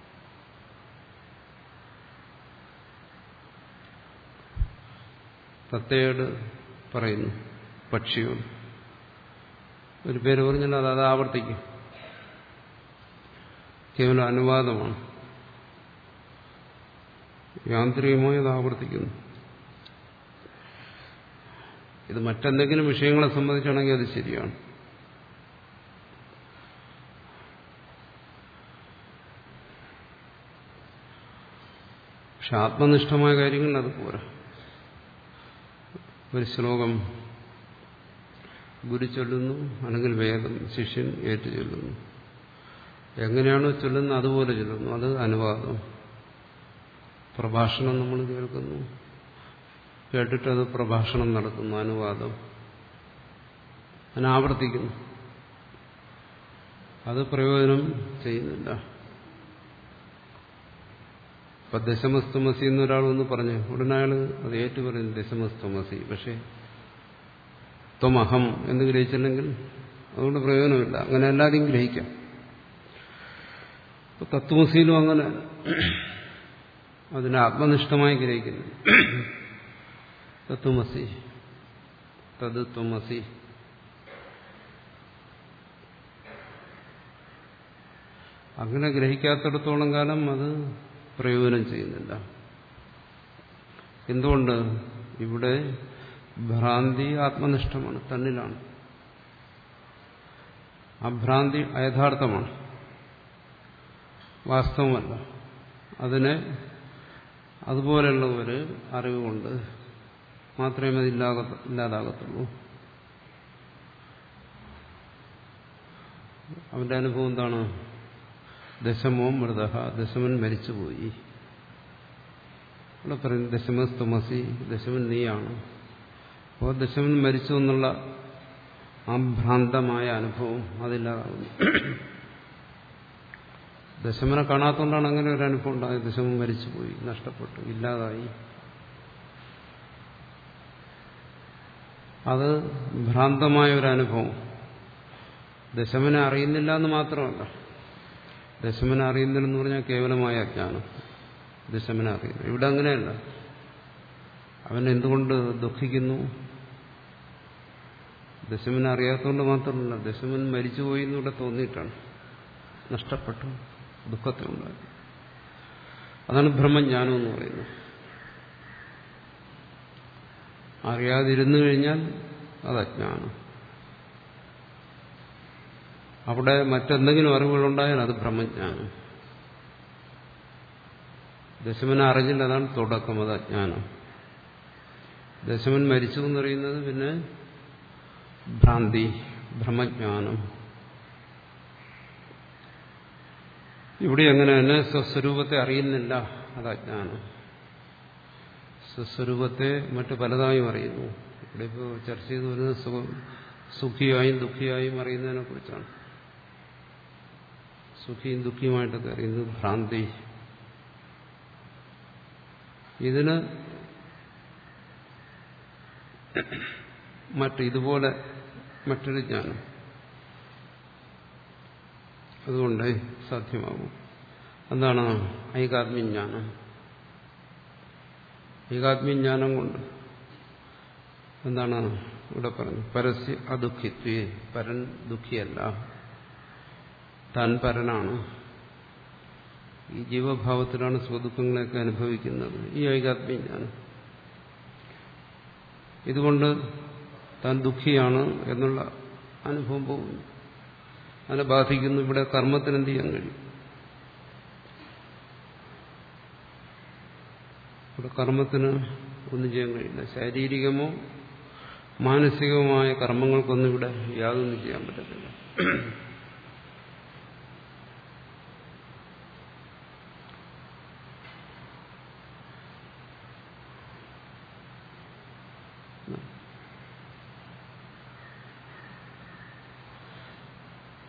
[SPEAKER 1] തത്തയോട് പറയുന്നു, പക്ഷിയോട് ഒരു പേര് പറഞ്ഞാൽ അത് അത് ആവർത്തിക്കും. കേവലം അനുവാദമാണ്, യാന്ത്രികമായി അത് ആവർത്തിക്കുന്നു. ഇത് മറ്റെന്തെങ്കിലും വിഷയങ്ങളെ സംബന്ധിച്ചാണെങ്കിൽ അത് ശരിയാണ്. പക്ഷെ ആത്മനിഷ്ഠമായ കാര്യങ്ങളിൽ അത് പോരാ. ഒരു ശ്ലോകം ഗുരു ചൊല്ലുന്നു, അല്ലെങ്കിൽ വേദം ശിഷ്യൻ ഏറ്റു ചൊല്ലുന്നു. എങ്ങനെയാണോ ചൊല്ലുന്നത് അതുപോലെ ചൊല്ലുന്നു, അത് അനുവാദം. പ്രഭാഷണം നമ്മൾ കേൾക്കുന്നു, കേട്ടിട്ടത് പ്രഭാഷണം നടത്തുന്നു, അനുവാദം. അതിനെ ആവർത്തിക്കുന്നു, അത് പ്രയോജനം ചെയ്യുന്നില്ല. ഇപ്പൊ ദശമസ്തമസി എന്നൊരാൾ ഒന്ന് പറഞ്ഞു, ഉടനെ അയാൾ അത് ഏറ്റു പറയുന്നു ദശമസ്തമസി. പക്ഷെ ത്വമഹം എന്ന് ഗ്രഹിച്ചില്ലെങ്കിൽ അതുകൊണ്ട് പ്രയോജനമില്ല. അങ്ങനെ എല്ലാവരെയും ഗ്രഹിക്കാം. ഇപ്പൊ തത്വമസിയിലും അങ്ങനെ അതിനെ ആത്മനിഷ്ഠമായി ഗ്രഹിക്കുന്നു. തത്വമസി, തത് ത്വമസി. അങ്ങനെ ഗ്രഹിക്കാത്തിടത്തോളം കാലം അത് പ്രയോജനം ചെയ്യുന്നില്ല. എന്തുകൊണ്ട്? ഇവിടെ ഭ്രാന്തി ആത്മനിഷ്ഠമാണ്, തന്നിലാണ്. ആ ഭ്രാന്തി അയഥാർത്ഥമാണ്, വാസ്തവമല്ല. അതിനെ അതുപോലെയുള്ള ഒരു അറിവുകൊണ്ട് മാത്രമേ അത് ഇല്ലാതാകത്തുള്ളൂ. അവന്റെ അനുഭവം എന്താണ്? ദശമോ മൃത, ദശമൻ മരിച്ചുപോയി. ഇവിടെ പറയുന്നത് ദശമസ്തമസി, ദശമൻ നീയാണ്. അപ്പോൾ ദശമൻ മരിച്ചു എന്നുള്ള ആ ഭ്രാന്തമായ അനുഭവം അതില്ലാതാകുന്നു. ദശമനെ കാണാത്തതുകൊണ്ടാണ് അങ്ങനെ ഒരു അനുഭവം ഉണ്ടായത്. ദശമൻ മരിച്ചുപോയി, നഷ്ടപ്പെട്ടു, ഇല്ലാതായി. അത് ഭ്രാന്തമായ ഒരു അനുഭവം. ദശമനെ അറിയുന്നില്ല എന്ന് മാത്രമല്ല, ദശമനെ അറിയുന്നില്ലെന്ന് പറഞ്ഞാൽ കേവലമായ അജ്ഞാനം. ദശമനെ അറിയുന്നു. ഇവിടെ അങ്ങനെയല്ല. അവൻ എന്തുകൊണ്ട് ദുഃഖിക്കുന്നു? ദശമനെ അറിയാത്തതുകൊണ്ട് മാത്രമല്ല, ദശമൻ മരിച്ചുപോയി എന്നിവിടെ തോന്നിയിട്ടാണ്. നഷ്ടപ്പെട്ടു, ദുഃഖത്തെ ഉണ്ടായി. അതാണ് ബ്രഹ്മജ്ഞാനം എന്ന് പറയുന്നത്. അറിയാതിരുന്നു കഴിഞ്ഞാൽ അത് അജ്ഞാനം. അവിടെ മറ്റെന്തെങ്കിലും അറിവുകളുണ്ടായാൽ അത് ബ്രഹ്മജ്ഞാനം. ദശമനെ അറിഞ്ഞില്ല, അതാണ് തുടക്കം, അത് അജ്ഞാനം. ദശമൻ മരിച്ചു എന്നറിയുന്നത് പിന്നെ ഭ്രാന്തി, ബ്രഹ്മജ്ഞാനം. ഇവിടെ അങ്ങനെ തന്നെ സ്വസ്വരൂപത്തെ അറിയുന്നില്ല, അത് അജ്ഞാനം. സ്വസ്വരൂപത്തെ മറ്റു പലതായും അറിയുന്നു. ഇവിടെ ഇപ്പോൾ ചർച്ച ചെയ്തു വരുന്നത് സുഖം സുഖിയായും ദുഃഖിയായും അറിയുന്നതിനെ കുറിച്ചാണ്. സുഖിയും ദുഃഖിയുമായിട്ടൊക്കെ അറിയുന്നത് ഭ്രാന്തി. ഇതിന് മറ്റ് ഇതുപോലെ മറ്റൊരു ജ്ഞാനം അതുകൊണ്ട് സാധ്യമാകും. എന്താണ്? ഐകാത്മ്യജ്ഞാനം. ഐകാത്മ്യജ്ഞാനം കൊണ്ട് എന്താണ് ഇവിടെ പറഞ്ഞു? പരസ്യ അദുഃഖിത്വേ, പരൻ ദുഃഖിയല്ല, താൻ പരനാണ്. ഈ ജീവഭാവത്തിലാണ് സ്വദുഃഖങ്ങളെയൊക്കെ അനുഭവിക്കുന്നത്. ഈ ഐകാത്മ്യജ്ഞാനം ഇതുകൊണ്ട് താൻ ദുഃഖിയാണ് എന്നുള്ള അനുഭവം പോകുന്നു, അതിനെ ബാധിക്കുന്നു. ഇവിടെ കർമ്മത്തിന് എന്ത് ചെയ്യാൻ കഴിയും? ഇവിടെ കർമ്മത്തിന് ഒന്നും ചെയ്യാൻ കഴിയില്ല. ശാരീരികമോ മാനസികവുമായ കർമ്മങ്ങൾക്കൊന്നും ഇവിടെ യാതൊന്നും ചെയ്യാൻ പറ്റത്തില്ല.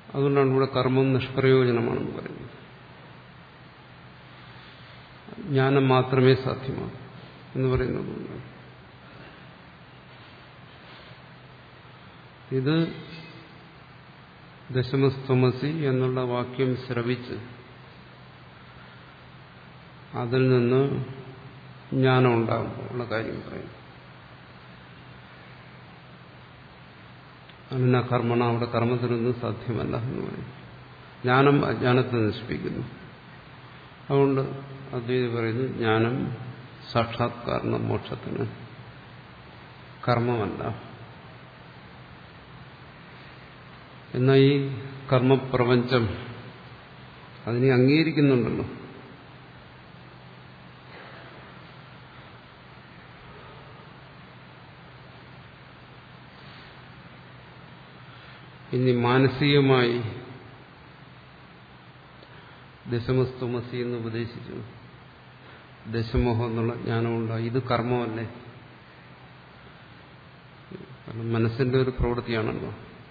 [SPEAKER 1] അതുകൊണ്ടാണ് ഇവിടെ കർമ്മം നിഷ്പ്രയോജനമാണെന്ന് പറയുന്നത്. ജ്ഞാനം മാത്രമേ സാധ്യമാകൂ എന്ന് പറയുന്നത്. ഇത് ദശമസ്തമസി എന്നുള്ള വാക്യം ശ്രവിച്ച് അതിൽ നിന്ന് ജ്ഞാനം ഉണ്ടാകുമ്പോൾ ഉള്ള കാര്യം പറയും. അതിന് കർമ്മണ അവിടെ കർമ്മത്തിനൊന്നും സാധ്യമല്ല എന്ന് പറയും. ജ്ഞാനം അജ്ഞാനത്തെ നശിപ്പിക്കുന്നു. അതുകൊണ്ട് അദ്വൈതി പറയുന്നു ജ്ഞാനം സാക്ഷാത്കാരണം മോക്ഷത്തിന് കർമ്മമല്ല. എന്നാൽ ഈ കർമ്മപ്രപഞ്ചം അതിനെ അംഗീകരിക്കുന്നുണ്ടല്ലോ. ഇനി മാനസികമായി ദശമസ്തമസി എന്ന് ഉപദേശിച്ചു. ദശമോഹം എന്നുള്ള ജ്ഞാനമുണ്ടായി. ഇത് കർമ്മമല്ലേ? കാരണം മനസ്സിന്റെ ഒരു പ്രവൃത്തിയാണല്ലോ.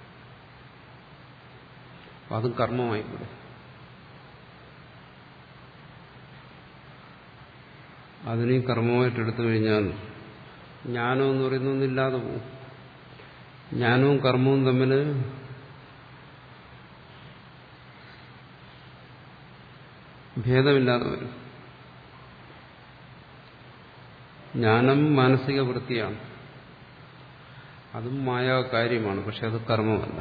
[SPEAKER 1] അതും കർമ്മമായിക്കൂടെ? അതിനെയും കർമ്മമായിട്ട് എടുത്തു കഴിഞ്ഞാൽ ജ്ഞാനം എന്ന് പറയുന്ന ഒന്നില്ലാതെ പോകും. ജ്ഞാനവും കർമ്മവും തമ്മിൽ ഭേദമില്ലാതെ വരും. ജ്ഞാനം മാനസിക വൃത്തിയാണ്, അതും മായാ കാര്യമാണ്. പക്ഷെ അത് കർമ്മമല്ല.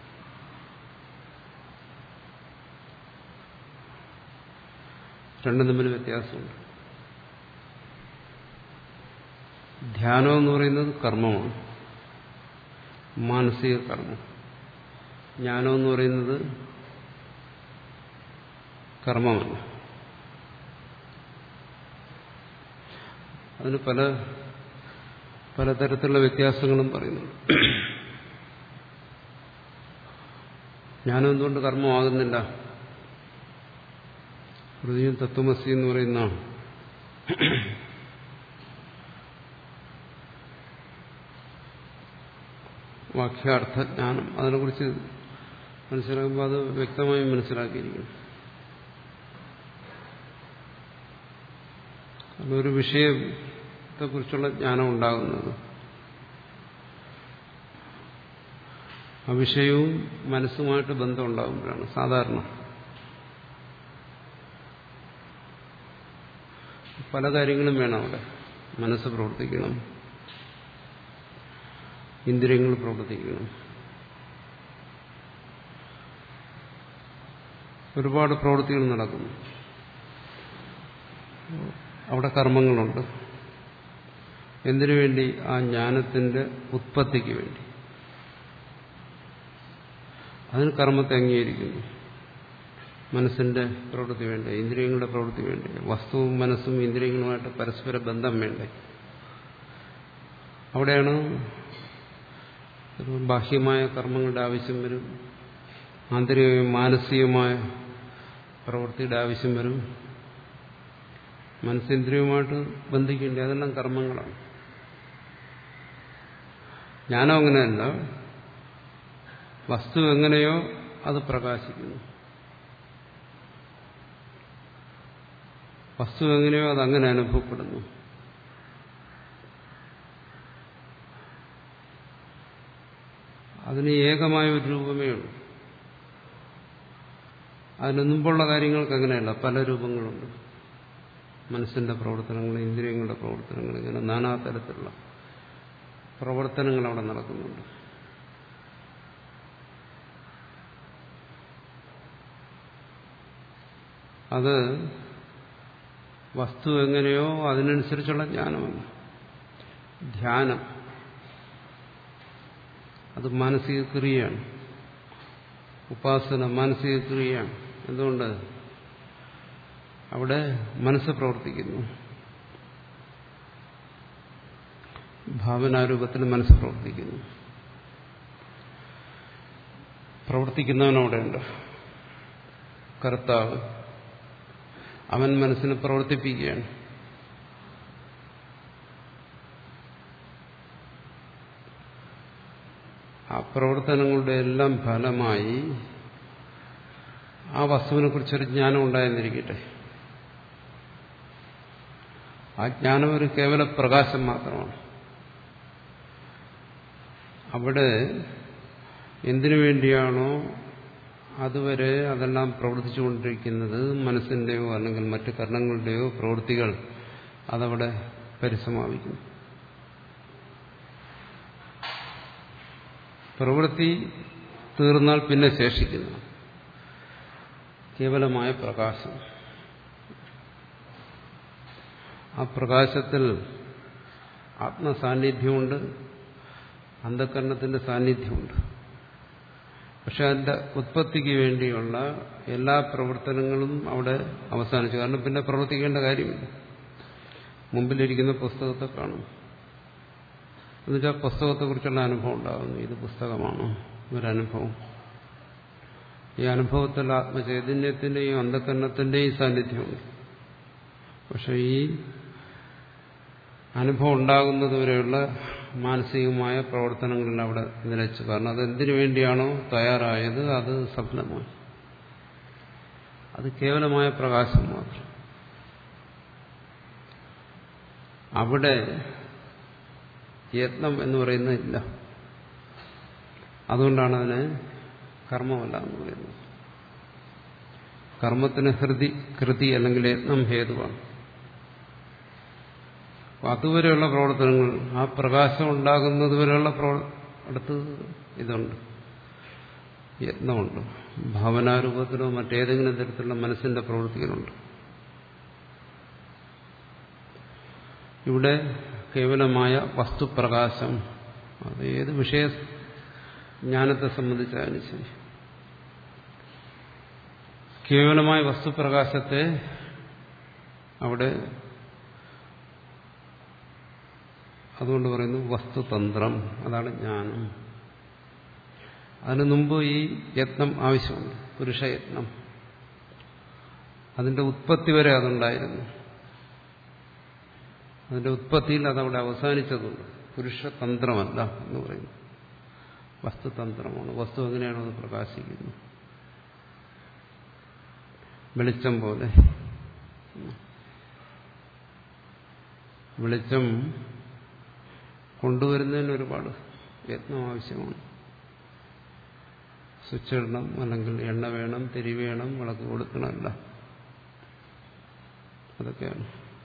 [SPEAKER 1] രണ്ടും തമ്മിൽ വ്യത്യാസമുണ്ട്. ധ്യാനം എന്ന് പറയുന്നത് കർമ്മമാണ്, മാനസിക കർമ്മം. ജ്ഞാനം എന്ന് പറയുന്നത് കർമ്മമല്ല. അതിന് പല പലതരത്തിലുള്ള വ്യത്യാസങ്ങളും പറയുന്നുണ്ട്. ജ്ഞാനം എന്തുകൊണ്ട് കർമ്മമാകുന്നില്ല? ഹൃദയം തത്വമസി എന്ന് പറയുന്ന വാക്യാർത്ഥജ്ഞാനം, അതിനെക്കുറിച്ച് മനസ്സിലാക്കുമ്പോൾ അത് വ്യക്തമായി മനസ്സിലാക്കിയിരിക്കുന്നു. ഒരു വിഷയത്തെക്കുറിച്ചുള്ള ജ്ഞാനം ഉണ്ടാകുന്നത് ആ വിഷയവും മനസ്സുമായിട്ട് ബന്ധം ഉണ്ടാകുമ്പോഴാണ് സാധാരണ. പല കാര്യങ്ങളും വേണം അവിടെ. മനസ്സ് പ്രവർത്തിക്കണം, ഇന്ദ്രിയങ്ങൾ പ്രവർത്തിക്കണം, ഒരുപാട് പ്രവൃത്തികൾ നടക്കുന്നു. അവിടെ കർമ്മങ്ങളുണ്ട്. എന്തിനു വേണ്ടി? ആ ജ്ഞാനത്തിന്റെ ഉത്പത്തിക്ക് വേണ്ടി. അതിന് കർമ്മത്തെ അംഗീകരിക്കുന്നു. മനസ്സിന്റെ പ്രവൃത്തി വേണ്ടേ, ഇന്ദ്രിയങ്ങളുടെ പ്രവൃത്തി വേണ്ടേ, വസ്തുവും മനസ്സും ഇന്ദ്രിയങ്ങളുമായിട്ട് പരസ്പര ബന്ധം വേണ്ടേ. അവിടെയാണ് ബാഹ്യമായ കർമ്മങ്ങളുടെ ആവശ്യം വരും, ആന്തരികമായ മാനസികമായ പ്രവൃത്തിയുടെ ആവശ്യം വരും. മനസ്സിന്ദ്രിയവുമായിട്ട് ബന്ധിക്കേണ്ടേ, അതെല്ലാം കർമ്മങ്ങളാണ്. ജ്ഞാനം അങ്ങനെയല്ല. വസ്തു എങ്ങനെയോ അത് പ്രകാശിക്കുന്നു. വസ്തു എങ്ങനെയോ അതങ്ങനെ അനുഭവപ്പെടുന്നു. അതിന് ഏകമായ ഒരു രൂപമേ ഉള്ളൂ. അതിന് മുമ്പുള്ള കാര്യങ്ങൾക്ക് അങ്ങനെയല്ല, പല രൂപങ്ങളുണ്ട്. മനസ്സിന്റെ പ്രവർത്തനങ്ങൾ, ഇന്ദ്രിയങ്ങളുടെ പ്രവർത്തനങ്ങൾ, ഇങ്ങനെ നാനാതരത്തിലുള്ള പ്രവർത്തനങ്ങൾ അവിടെ നടക്കുന്നുണ്ട്. അത് വസ്തു എങ്ങനെയോ അതിനനുസരിച്ചുള്ള ജ്ഞാനമല്ല. ധ്യാനം അത് മാനസിക ക്രിയയാണ്. ഉപാസന മാനസിക ക്രിയയാണ്. എന്തുകൊണ്ട്? അവിടെ മനസ്സ് പ്രവർത്തിക്കുന്നു. ഭാവനാരൂപത്തിൽ മനസ്സ് പ്രവർത്തിക്കുന്നു. പ്രവർത്തിക്കുന്നവനവിടെയുണ്ട്, കർത്താവ്. അവൻ മനസ്സിനെ പ്രവർത്തിപ്പിക്കുകയാണ്. ആ പ്രവർത്തനങ്ങളുടെ എല്ലാം ഫലമായി ആ വസ്തുവിനെ കുറിച്ചൊരു ജ്ഞാനം ഉണ്ടായെന്നിരിക്കട്ടെ. ആ ജ്ഞാനം ഒരു കേവല പ്രകാശം മാത്രമാണ്. അവിടെ എന്തിനു വേണ്ടിയാണോ അതുവരെ അതെല്ലാം പ്രവർത്തിച്ചുകൊണ്ടിരിക്കുന്നത്, മനസ്സിന്റെയോ അല്ലെങ്കിൽ മറ്റു കർണങ്ങളുടെയോ പ്രവൃത്തികൾ, അതവിടെ പരിസമാപിക്കുന്നു. പ്രവൃത്തി തീർന്നാൽ പിന്നെ ശേഷിക്കുന്നു കേവലമായ പ്രകാശം. ആ പ്രകാശത്തിൽ ആത്മസാന്നിധ്യമുണ്ട്, അന്ധകരണത്തിന്റെ സാന്നിധ്യമുണ്ട്. പക്ഷെ അതിന്റെ ഉത്പത്തിക്ക് വേണ്ടിയുള്ള എല്ലാ പ്രവർത്തനങ്ങളും അവിടെ അവസാനിച്ചു. കാരണം പിന്നെ പ്രവർത്തിക്കേണ്ട കാര്യമില്ല. മുമ്പിലിരിക്കുന്ന പുസ്തകത്തെ കാണും, എന്നുവെച്ചാൽ പുസ്തകത്തെക്കുറിച്ചുള്ള അനുഭവം ഉണ്ടാകുന്നു. ഇത് പുസ്തകമാണ് ഒരനുഭവം. ഈ അനുഭവത്തിൽ ആത്മചൈതന്യത്തിന്റെയും അന്ധകരണത്തിന്റെയും സാന്നിധ്യമുണ്ട്. പക്ഷെ ഈ അനുഭവം ഉണ്ടാകുന്നതുവരെയുള്ള മാനസികമായ പ്രവർത്തനങ്ങളിൽ അവിടെ നിലച്ചു. കാരണം അതെന്തിനു വേണ്ടിയാണോ തയ്യാറായത് അത് സഫലമായി. അത് കേവലമായ പ്രകാശം മാത്രം. അവിടെ യത്നം എന്ന് പറയുന്നതില്ല. അതുകൊണ്ടാണ് അതിന് കർമ്മമല്ല എന്ന് പറയുന്നത്. കർമ്മത്തിന് ഹൃതി കൃതി അല്ലെങ്കിൽ യത്നം ഹേതുവാണ്. അതുവരെയുള്ള പ്രവർത്തനങ്ങൾ, ആ പ്രകാശം ഉണ്ടാകുന്നതുവരെയുള്ള അടുത്ത് ഇതുണ്ട്, യത്നമുണ്ട്. ഭാവനാരൂപത്തിലോ മറ്റേതെങ്കിലും തരത്തിലുള്ള മനസ്സിന്റെ പ്രവൃത്തികളുണ്ട്. ഇവിടെ കേവലമായ വസ്തുപ്രകാശം, അത് ഏത് വിഷയ ജ്ഞാനത്തെ സംബന്ധിച്ചാലും ശരി, കേവലമായ വസ്തുപ്രകാശത്തെ അവിടെ അതുകൊണ്ട് പറയുന്നു വസ്തുതന്ത്രം. അതാണ് ജ്ഞാനം. അതിനു മുമ്പ് ഈ യത്നം ആവശ്യമുണ്ട്, പുരുഷയത്നം. അതിന്റെ ഉത്പത്തി വരെ അതുണ്ടായിരുന്നു. അതിന്റെ ഉത്പത്തിയിൽ അതവിടെ അവസാനിച്ചതുണ്ട്. പുരുഷതന്ത്രമല്ല എന്ന് പറയുന്നു, വസ്തുതന്ത്രമാണ്. വസ്തു എങ്ങനെയാണോ അത് പ്രകാശിക്കുന്നത്, വെളിച്ചം പോലെ. വെളിച്ചം കൊണ്ടുവരുന്നതിന് ഒരുപാട് യത്നം ആവശ്യമാണ്. സ്വിച്ച് ഇടണം, അല്ലെങ്കിൽ എണ്ണ വേണം, തിരി വേണം, വിളക്ക് കൊടുക്കണമല്ല, അതൊക്കെയാണ്.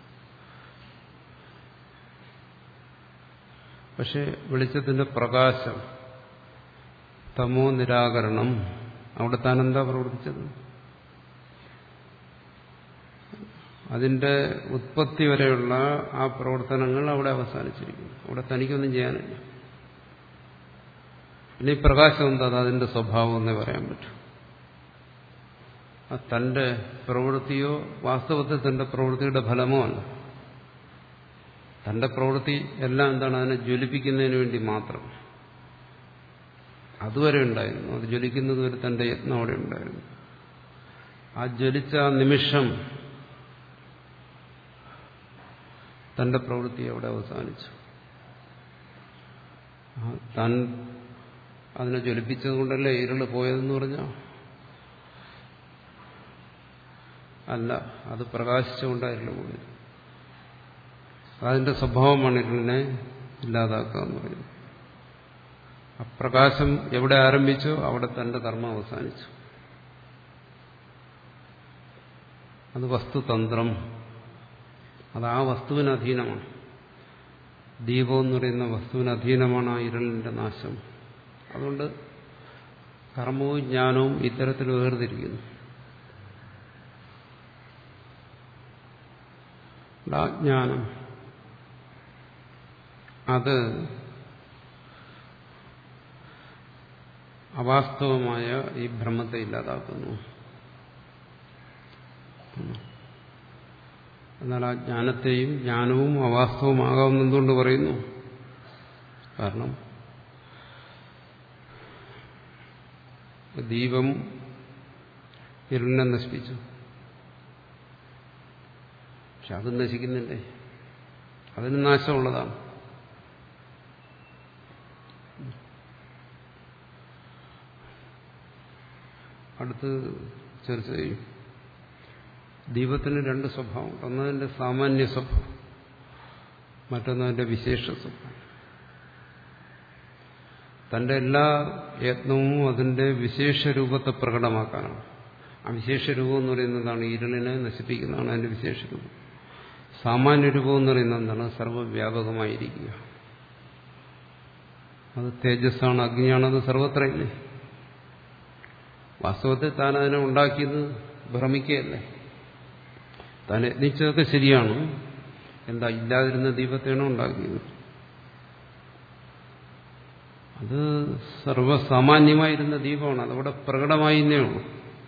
[SPEAKER 1] പക്ഷെ വെളിച്ചത്തിന്റെ പ്രകാശം, തമോ നിരാകരണം, അവിടെ താൻ എന്താ പ്രവർത്തിച്ചത്? അതിന്റെ ഉത്പത്തി വരെയുള്ള ആ പ്രവർത്തനങ്ങൾ അവിടെ അവസാനിച്ചിരിക്കുന്നു. അവിടെ തനിക്കൊന്നും ചെയ്യാനില്ല. പിന്നെ ഈ പ്രകാശം എന്താ? അതിന്റെ സ്വഭാവം എന്നേ പറയാൻ പറ്റും. തന്റെ പ്രവൃത്തിയോ വാസ്തവത്തിൽ തന്റെ പ്രവൃത്തിയുടെ ഫലമോ അല്ല. തന്റെ പ്രവൃത്തി എല്ലാം എന്താണ്? അതിനെ ജ്വലിപ്പിക്കുന്നതിന് വേണ്ടി മാത്രം. അതുവരെ ഉണ്ടായിരുന്നു. അത് ജ്വലിക്കുന്നത് വരെ തന്റെ യത്നം അവിടെ ഉണ്ടായിരുന്നു. ആ ജ്വലിച്ച ആ നിമിഷം തന്റെ പ്രവൃത്തി അവിടെ അവസാനിച്ചു. താൻ അതിനെ ജ്വലിപ്പിച്ചത് കൊണ്ടല്ലേ ഇരുള് പോയതെന്ന് പറഞ്ഞാൽ അല്ല, അത് പ്രകാശിച്ചുകൊണ്ടായിരുന്നു പോയത്. അതിന്റെ സ്വഭാവമാണ് ഇരുളിനെ ഇല്ലാതാക്കുക എന്ന് പറയുന്നത്. അപ്രകാശം എവിടെ ആരംഭിച്ചോ അവിടെ തന്റെ കർമ്മം അവസാനിച്ചു. അത് വസ്തുതന്ത്രം. അത് ആ വസ്തുവിന് അധീനമാണ്. ദീപം എന്ന് പറയുന്ന വസ്തുവിന് അധീനമാണ് ആ ഇരുളിന്റെ നാശം. അതുകൊണ്ട് കർമ്മവും ജ്ഞാനവും ഇത്തരത്തിൽ വേർതിരിക്കുന്നു. ആ ജ്ഞാനം അത് അവാസ്തവമായ ഈ ഭ്രമത്തെ ഇല്ലാതാക്കുന്നു. എന്നാൽ ആ ജ്ഞാനത്തെയും ജ്ഞാനവും അവാസ്തവമാകാമെന്നെന്തുകൊണ്ട് പറയുന്നു? കാരണം ദീപം ഇരുളിനെ നശിപ്പിച്ചു. പക്ഷെ അത് നശിക്കുന്നില്ലേ? അതിന് നാശമുള്ളതാണ്. അടുത്ത് ചർച്ച ചെയ്യും. ദീപത്തിന് രണ്ട് സ്വഭാവം. ഒന്നതിന്റെ സാമാന്യ സ്വഭാവം, മറ്റൊന്നതിന്റെ വിശേഷ സ്വഭാവം. തന്റെ എല്ലാ യത്നവും അതിന്റെ വിശേഷ രൂപത്തെ പ്രകടമാക്കാനാണ്. ആ വിശേഷ രൂപം എന്ന് പറയുന്നതാണ് ഇരുളിനെ നശിപ്പിക്കുന്നതാണ് അതിന്റെ വിശേഷ രൂപം. സാമാന്യ രൂപം എന്ന് പറയുന്നത് എന്താണ്? സർവ്വവ്യാപകമായിരിക്കുക. അത് തേജസ്സാണ്, അഗ്നിയാണ്, അത് സർവത്ര ഇല്ലേ. വാസ്തവത്തിൽ താൻ അതിനെ ഉണ്ടാക്കിയത് ഭ്രമിക്കുകയല്ലേ. താൻ യത്നിച്ചതൊക്കെ ശരിയാണ്. എന്താ, ഇല്ലാതിരുന്ന ദീപത്തെയാണോ ഉണ്ടാക്കിയത്? അത് സർവസാമാന്യമായിരുന്ന ദീപമാണ്. അതവിടെ പ്രകടമായിരുന്നേ ഉള്ളൂ.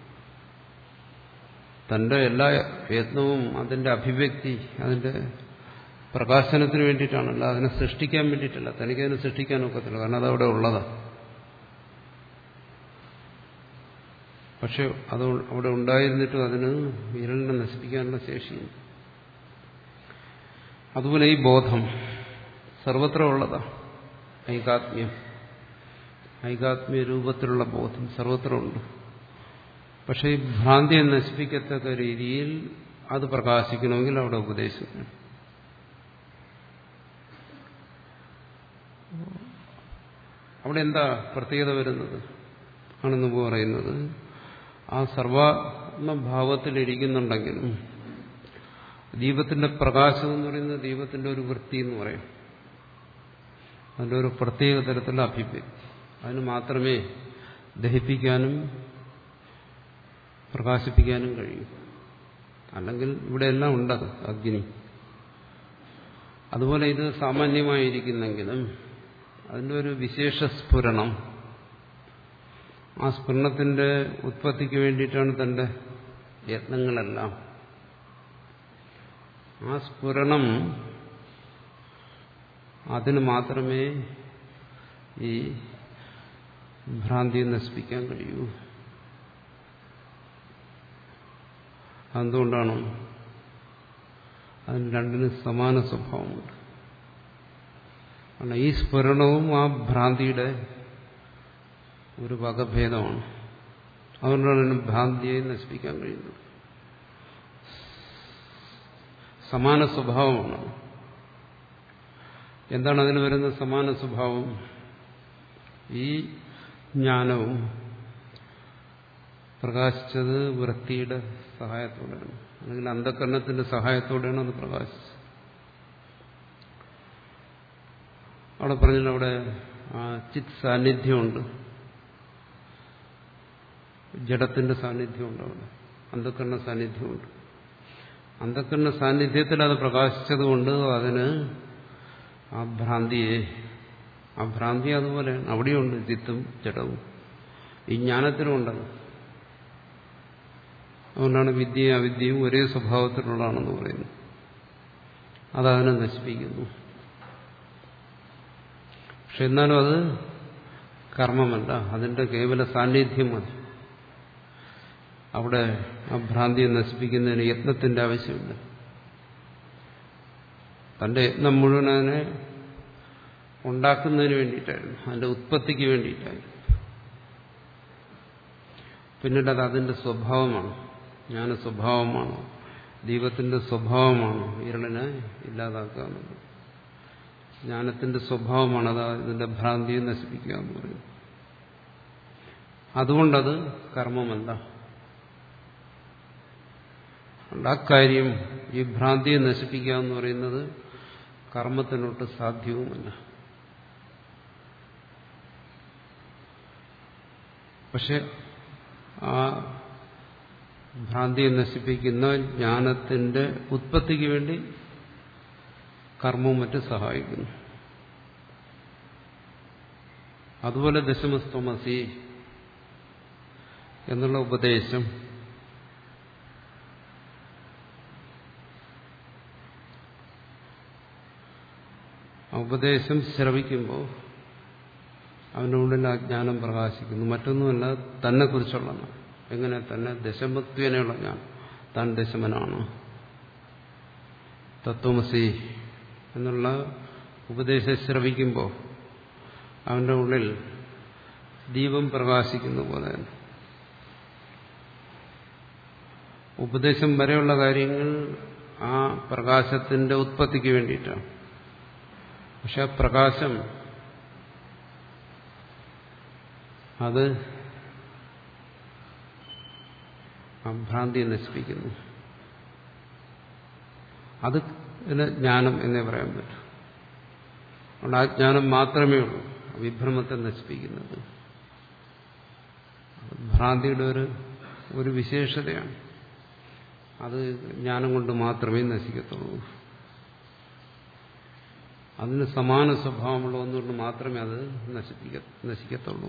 [SPEAKER 1] തന്റെ എല്ലാ യത്നവും അതിന്റെ അഭിവ്യക്തി, അതിന്റെ പ്രകാശനത്തിന് വേണ്ടിയിട്ടാണല്ല, അതിനെ സൃഷ്ടിക്കാൻ വേണ്ടിയിട്ടല്ല. തനിക്കതിനെ സൃഷ്ടിക്കാൻ ഒക്കത്തില്ല, കാരണം അതവിടെ ഉള്ളതാണ്. പക്ഷെ അത് അവിടെ ഉണ്ടായിരുന്നിട്ടും അതിന് വിരലിനെ നശിപ്പിക്കാനുള്ള ശേഷിയുണ്ട്. അതുപോലെ ഈ ബോധം സർവത്ര ഉള്ളതാണ്. ഐകാത്മ്യം, ഐകാത്മ്യ രൂപത്തിലുള്ള ബോധം സർവത്ര ഉണ്ട്. പക്ഷെ ഈ ഭ്രാന്തിയെ നശിപ്പിക്കത്തക്ക രീതിയിൽ അത് പ്രകാശിക്കണമെങ്കിൽ അവിടെ ഉപദേശിക്കണം. അവിടെ എന്താ പ്രത്യേകത വരുന്നത് ആണെന്ന് പറയുന്നത്, ആ സർവാത്മഭാവത്തിലിരിക്കുന്നുണ്ടെങ്കിലും ദീപത്തിന്റെ പ്രകാശം എന്ന് പറയുന്നത് ദീപത്തിന്റെ ഒരു വൃത്തി എന്ന് പറയും. അതിൻ്റെ ഒരു പ്രത്യേക തരത്തിലുള്ള അഭിവ്യക്തി. അതിന് മാത്രമേ ദഹിപ്പിക്കാനും പ്രകാശിപ്പിക്കാനും കഴിയും. അല്ലെങ്കിൽ ഇവിടെയെല്ലാം ഉണ്ടത് അഗ്നി. അതുപോലെ ഇത് സാമാന്യമായിരിക്കുന്നെങ്കിലും അതിൻ്റെ ഒരു വിശേഷ സ്ഫുരണം, ആ സ്ഫുരണത്തിന്റെ ഉത്പത്തിക്ക് വേണ്ടിയിട്ടാണ് തന്റെ യത്നങ്ങളെല്ലാം. ആ സ്ഫുരണം അതിന് മാത്രമേ ഈ ഭ്രാന്തിയെ നശിപ്പിക്കാൻ കഴിയൂ. എന്തുകൊണ്ടാണ്? അതിന് രണ്ടിനും സമാന സ്വഭാവമുണ്ട്. കാരണം ഈ സ്ഫുരണവും ആ ഭ്രാന്തിയുടെ ഒരു വകഭേദമാണ്. അതുകൊണ്ടാണ് അതിന് ഭ്രാന്തിയെ നശിപ്പിക്കാൻ കഴിയുന്നത്. സമാന സ്വഭാവമാണ്. എന്താണ് അതിന് വരുന്ന സമാന സ്വഭാവം? ഈ ജ്ഞാനവും പ്രകാശിച്ചത് വൃത്തിയുടെ സഹായത്തോടെയാണ്, അല്ലെങ്കിൽ അന്ധകരണത്തിന്റെ സഹായത്തോടെയാണ് അത് പ്രകാശിച്ചത്. അവിടെ പറഞ്ഞാൽ അവിടെ ആ ചിത് സാന്നിധ്യമുണ്ട്, ജഡത്തിന്റെ സാന്നിധ്യമുണ്ട്, അവിടെ അന്ധകരണ സാന്നിധ്യമുണ്ട്. അന്ധകരണ സാന്നിധ്യത്തിൽ അത് പ്രകാശിച്ചതുകൊണ്ട് അതിന് ആ ഭ്രാന്തിയെ, ആ ഭ്രാന്തി അതുപോലെയാണ് അവിടെയുണ്ട് ചിത്തും ജഡവും. ഈ ജ്ഞാനത്തിനുമുണ്ടത്. അതുകൊണ്ടാണ് വിദ്യയും അവിദ്യയും ഒരേ സ്വഭാവത്തിലുള്ളതാണെന്ന് പറയുന്നത്. അതതിനെ നശിപ്പിക്കുന്നു. പക്ഷെ എന്നാലും അത് കർമ്മമല്ല, അതിന്റെ കേവല സാന്നിധ്യം മതി. അവിടെ ആ ഭ്രാന്തിയെ നശിപ്പിക്കുന്നതിന് യത്നത്തിന്റെ ആവശ്യമില്ല. തന്റെ യത്നം മുഴുവൻ അതിനെ ഉണ്ടാക്കുന്നതിന് വേണ്ടിയിട്ടായിരുന്നു, അതിന്റെ ഉത്പത്തിക്ക് വേണ്ടിയിട്ടായിരുന്നു. പിന്നീട് അത് അതിന്റെ സ്വഭാവമാണ്, ജ്ഞാന സ്വഭാവമാണ്, ദീപത്തിന്റെ സ്വഭാവമാണ് ഇരുളിനെ ഇല്ലാതാക്കുക എന്നുള്ളത്. ജ്ഞാനത്തിന്റെ സ്വഭാവമാണ് അത് ഇതിന്റെ ഭ്രാന്തിയെ നശിപ്പിക്കുക എന്ന് പറയുന്നത്. അതുകൊണ്ടത് കർമ്മമല്ല. ആ കാര്യം, ഈ ഭ്രാന്തിയെ നശിപ്പിക്കുക എന്ന് പറയുന്നത് കർമ്മത്തിനൊട്ട് സാധ്യവുമല്ല. പക്ഷെ ആ ഭ്രാന്തിയെ നശിപ്പിക്കുന്ന ജ്ഞാനത്തിന്റെ ഉത്പത്തിക്ക് വേണ്ടി കർമ്മവും മറ്റും സഹായിക്കുന്നു. അതുപോലെ ദശമസ്ത്വമസി എന്നുള്ള ഉപദേശം ഉപദേശം ശ്രവിക്കുമ്പോൾ അവൻ്റെ ഉള്ളിൽ ആ ജ്ഞാനം പ്രകാശിക്കുന്നു. മറ്റൊന്നുമല്ല, തന്നെക്കുറിച്ചുള്ളതാണ്. എങ്ങനെ? തന്നെ ദശമത്വേനയുള്ള ജ്ഞാനം. താൻ ദശമനാണ്. തത്വമസി എന്നുള്ള ഉപദേശം ശ്രവിക്കുമ്പോൾ അവൻ്റെ ഉള്ളിൽ ദീപം പ്രകാശിക്കുന്ന പോലെ തന്നെ. ഉപദേശം വരെയുള്ള കാര്യങ്ങൾ ആ പ്രകാശത്തിന്റെ ഉത്പത്തിക്ക് വേണ്ടിയിട്ടാണ്. പക്ഷെ ആ പ്രകാശം അത് ആ ഭ്രാന്തിയെ നശിപ്പിക്കുന്നു. അത് ജ്ഞാനം എന്നേ പറയാൻ പറ്റും. അതുകൊണ്ട് ആ ജ്ഞാനം മാത്രമേ ഉള്ളൂ വിഭ്രമത്തെ നശിപ്പിക്കുന്നത്. ഭ്രാന്തിയുടെ ഒരു ഒരു വിശേഷതയാണ്. അത് ജ്ഞാനം കൊണ്ട് മാത്രമേ നശിക്കത്തുള്ളൂ. അതിന് സമാന സ്വഭാവമുള്ള ഒന്നുകൊണ്ട് മാത്രമേ അത് നശിപ്പിക്ക നശിക്കത്തുള്ളൂ.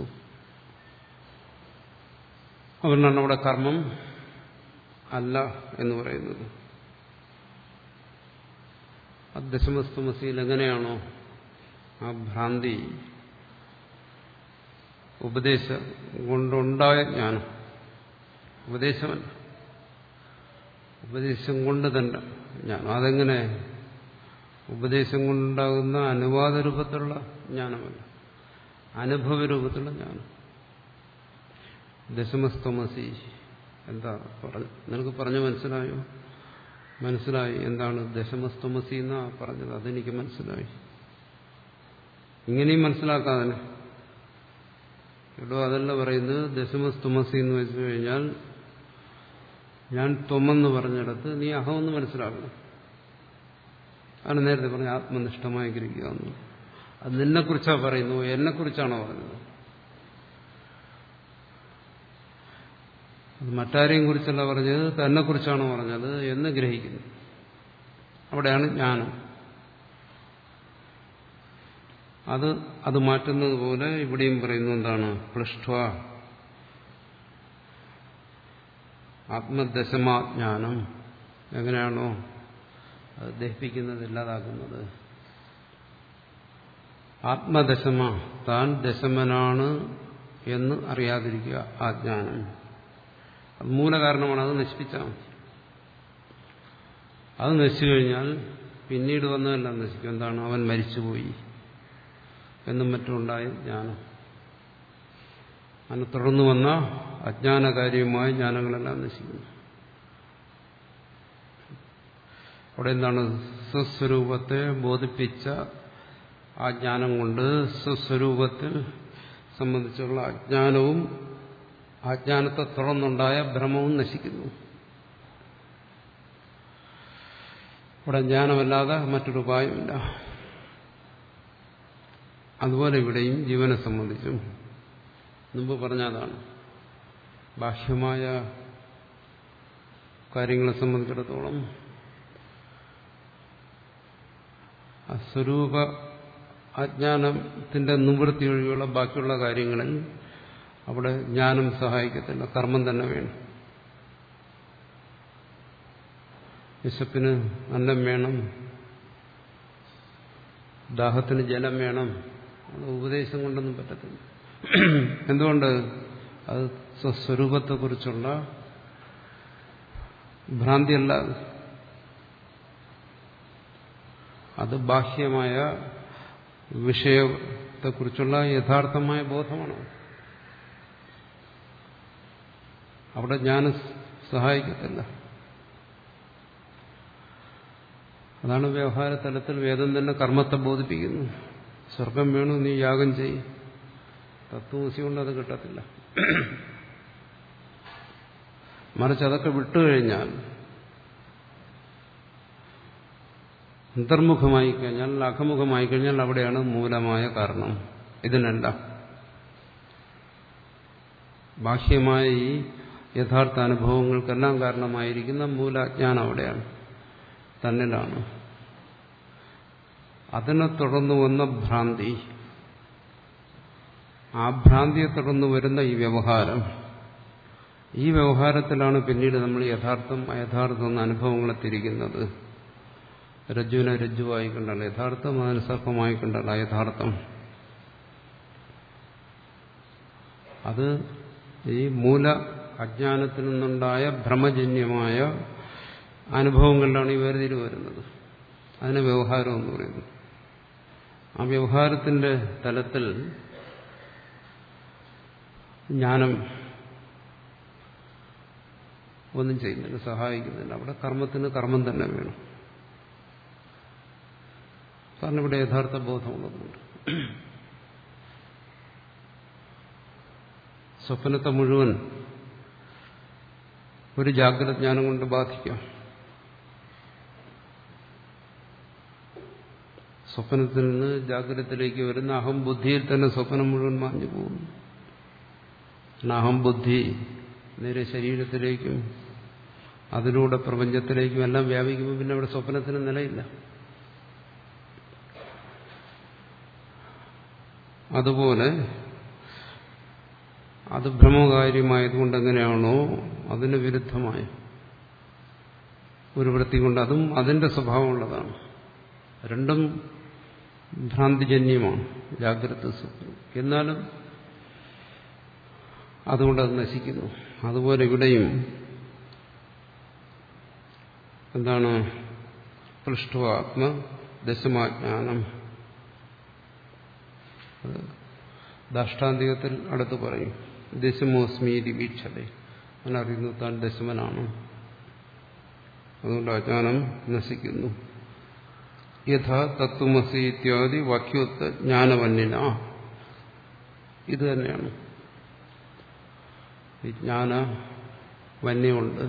[SPEAKER 1] അതുകൊണ്ടാണ് അവിടെ കർമ്മം അല്ല എന്ന് പറയുന്നത്. ദശമസ്തമസിയിൽ എങ്ങനെയാണോ ആ ഭ്രാന്തി ഉപദേശം കൊണ്ടുണ്ടായ ജ്ഞാനം, ഉപദേശമല്ല, ഉപദേശം കൊണ്ട് തന്നെ ജ്ഞാനം. അതെങ്ങനെ? ഉപദേശം കൊണ്ടുണ്ടാകുന്ന അനുവാദ രൂപത്തിലുള്ള ജ്ഞാനമല്ല, അനുഭവ രൂപത്തിലുള്ള ജ്ഞാനം. ദശമസ്തമസി എന്താ പറഞ്ഞു? നിനക്ക് പറഞ്ഞു മനസ്സിലായോ? മനസ്സിലായി. എന്താണ് ദശമസ്തമസി എന്നാ പറഞ്ഞത്? അതെനിക്ക് മനസ്സിലായി. ഇങ്ങനെയും മനസ്സിലാക്കാതെ ഇവിടെ അതല്ല പറയുന്നത്. ദശമസ്തമസി എന്ന് വെച്ചു കഴിഞ്ഞാൽ ഞാൻ ത്വമെന്ന് പറഞ്ഞിടത്ത് നീ അഹമെന്ന് മനസ്സിലാക്കണം. ആണ് നേരത്തെ പറഞ്ഞ ആത്മനിഷ്ഠമായി ഗ്രഹിക്കുക എന്ന്. അത് നിന്നെക്കുറിച്ചാണ് പറയുന്നു, എന്നെക്കുറിച്ചാണോ പറഞ്ഞത്? അത് മറ്റാരെയും കുറിച്ചല്ല പറഞ്ഞത്, തന്നെക്കുറിച്ചാണോ പറഞ്ഞത് എന്ന് ഗ്രഹിക്കുന്നു. അവിടെയാണ് ജ്ഞാനം. അത് അത് മാറ്റുന്നത് പോലെ ഇവിടെയും പറയുന്നു. എന്താണ്? പ്ലഷ്ട്വ ആത്മദശമാജ്ഞാനം. എങ്ങനെയാണോ അത് ദഹിപ്പിക്കുന്നത്, ഇല്ലാതാക്കുന്നത്? ആത്മദശമ, താൻ ദശമനാണ് എന്ന് അറിയാതിരിക്കുക ആ ജ്ഞാനം. അത് മൂലകാരണമാണ്. അത് നശിപ്പിച്ചാൽ അത് നശിച്ചു കഴിഞ്ഞാൽ പിന്നീട് വന്നതെല്ലാം നശിക്കും. എന്താണ്? അവൻ മരിച്ചുപോയി എന്നും മറ്റുമുണ്ടായ ജ്ഞാനം. അതിനെ തുടർന്ന് വന്ന അജ്ഞാനകാര്യമായ ജ്ഞാനങ്ങളെല്ലാം നശിക്കുന്നു. അവിടെ എന്താണ്? സ്വസ്വരൂപത്തെ ബോധിപ്പിച്ച ആ ജ്ഞാനം കൊണ്ട് സ്വസ്വരൂപത്തിൽ സംബന്ധിച്ചുള്ള അജ്ഞാനവും അജ്ഞാനത്തെ തുടർന്നുണ്ടായ ഭ്രമവും നശിക്കുന്നു. ഇവിടെ ജ്ഞാനമല്ലാതെ മറ്റൊരു ഉപായമില്ല. അതുപോലെ ഇവിടെയും ജീവനെ സംബന്ധിച്ചും മുമ്പ് പറഞ്ഞതാണ്. ബാഹ്യമായ കാര്യങ്ങളെ സംബന്ധിച്ചിടത്തോളം സ്വരൂപ അജ്ഞാനത്തിന്റെ നിവൃത്തി ഒഴികെയുള്ള ബാക്കിയുള്ള കാര്യങ്ങളിൽ അവിടെ ജ്ഞാനം സഹായിക്കത്തില്ല, കർമ്മം തന്നെ വേണം. വിശപ്പിന് അന്നം വേണം, ദാഹത്തിന് ജലം വേണം. അത് ഉപദേശം കൊണ്ടൊന്നും പറ്റത്തില്ല. എന്തുകൊണ്ട്? അത് സ്വസ്വരൂപത്തെക്കുറിച്ചുള്ള ഭ്രാന്തിയല്ല. അത് ബാഹ്യമായ വിഷയത്തെക്കുറിച്ചുള്ള യഥാർത്ഥമായ ബോധമാണ്. അവിടെ ജ്ഞാനം സഹായിക്കത്തില്ല. അതാണ് വ്യവഹാര തലത്തിൽ വേദം തന്നെ കർമ്മത്തെ ബോധിപ്പിക്കുന്നു. സ്വർഗം വേണു, നീ യാഗം ചെയ്യും. തത്വമസി കൊണ്ട് അത് കിട്ടത്തില്ല. മറിച്ച് അതൊക്കെ വിട്ടുകഴിഞ്ഞാൽ, അന്തർമുഖമായി കഴിഞ്ഞാൽ, അഖമുഖമായി കഴിഞ്ഞാൽ അവിടെയാണ് മൂലമായ കാരണം. ഇതിനെല്ലാം ബാഹ്യമായ ഈ യഥാർത്ഥ അനുഭവങ്ങൾക്കെല്ലാം കാരണമായിരിക്കുന്ന മൂലാജ്ഞാനം അവിടെയാണ്, തന്നിലാണ്. അതിനെ തുടർന്ന് വന്ന ഭ്രാന്തി, ആ ഭ്രാന്തിയെ തുടർന്ന് വരുന്ന ഈ വ്യവഹാരം, ഈ വ്യവഹാരത്തിലാണ് പിന്നീട് നമ്മൾ യഥാർത്ഥം അയഥാർത്ഥം എന്ന അനുഭവങ്ങളെ തിരിക്കുന്നത്. രജ്ജുവിനെ രജ്ജുവായി കണ്ടാൽ യഥാർത്ഥം, അതിന് സർപ്പമായി കണ്ടാൽ അയഥാർത്ഥം. അത് ഈ മൂല അജ്ഞാനത്തിൽ നിന്നുണ്ടായ ഭ്രമജന്യമായ അനുഭവങ്ങളിലാണ് ഈ വേർതിരിവ് വരുന്നത്. അതിന് വ്യവഹാരം എന്ന് പറയുന്നു. ആ വ്യവഹാരത്തിന്റെ തലത്തിൽ ജ്ഞാനം ഒന്നും ചെയ്യുന്നില്ല, സഹായിക്കുന്നില്ല. അവിടെ കർമ്മത്തിന് കർമ്മം തന്നെ വേണം. കാരണം ഇവിടെ യഥാർത്ഥ ബോധമുള്ളതുകൊണ്ട്. സ്വപ്നത്തെ മുഴുവൻ ഒരു ജാഗ്രത ജ്ഞാനം കൊണ്ട് ബാധിക്കാം. സ്വപ്നത്തിൽ നിന്ന് ജാഗ്രതത്തിലേക്ക് വരുന്ന അഹംബുദ്ധിയിൽ തന്നെ സ്വപ്നം മുഴുവൻ മാഞ്ഞു പോകുന്നു. അഹംബുദ്ധി നേരെ ശരീരത്തിലേക്കും അതിലൂടെ പ്രപഞ്ചത്തിലേക്കും എല്ലാം വ്യാപിക്കുമ്പോൾ പിന്നെ അവിടെ സ്വപ്നത്തിന് നിലയില്ല. അതുപോലെ അത് ഭ്രമകാര്യമായതുകൊണ്ട് എങ്ങനെയാണോ അതിന് വിരുദ്ധമായ ഒരു വൃത്തി കൊണ്ട് അതും അതിന്റെ സ്വഭാവമുള്ളതാണ്. രണ്ടും ഭ്രാന്തിജന്യമാണ്, ജാഗ്രത സ്വപ്നം. എന്നാലും അതുകൊണ്ട് അത് നശിക്കുന്നു. അതുപോലെ ഇവിടെയും എന്താണ് പൃഷ്ഠാത്മ ദശമാജ്ഞാനം. ദാഷ്ടാന്തികത്തിൽ അടുത്ത് പറയും ദശമോസ്മീതി വീക്ഷത, അവൻ അറിയുന്നു താൻ ദശമനാണ്. അതുകൊണ്ട് അജ്ഞാനം നശിക്കുന്നു. യഥാ തത്വമസി ഇത്യാദി വാക്യോത്ത ജ്ഞാനവന്യന. ഇത് തന്നെയാണ് ഈ ജ്ഞാന വന്യമുണ്ട്.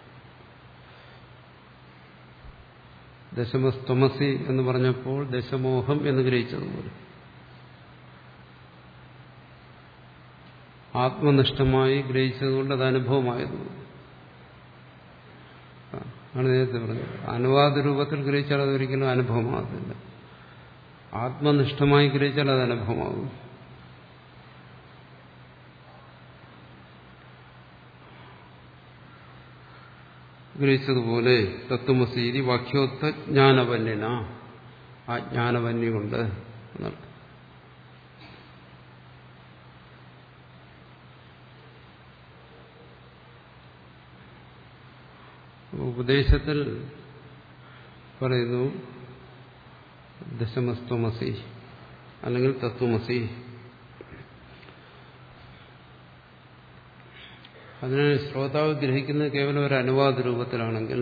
[SPEAKER 1] ദശമസ്തമസി എന്ന് പറഞ്ഞപ്പോൾ ദശമോഹം എന്ന് ഗ്രഹിച്ചതുപോലെ ആത്മനിഷ്ഠമായി ഗ്രഹിച്ചതുകൊണ്ട് അത് അനുഭവമായതുകൊണ്ട് ആണ് നേരത്തെ പറഞ്ഞത്. അനുവാദ രൂപത്തിൽ ഗ്രഹിച്ചാൽ അതൊരിക്കലും അനുഭവമാകത്തില്ല. ആത്മനിഷ്ഠമായി ഗ്രഹിച്ചാൽ അത് അനുഭവമാകും. ഗ്രഹിച്ചതുപോലെ തത്വമസീതി വാക്യോത്ത ജ്ഞാനവന്യന, ആ ജ്ഞാനവന്യുണ്ട് എന്നർത്ഥം. ഉപദേശത്തിൽ പറയുന്നു ദശമസ്ത്വമസി അല്ലെങ്കിൽ തത്വമസി. അതിനെ ശ്രോതാവ് ഗ്രഹിക്കുന്നത് കേവലം ഒരു അനുവാദ രൂപത്തിലാണെങ്കിൽ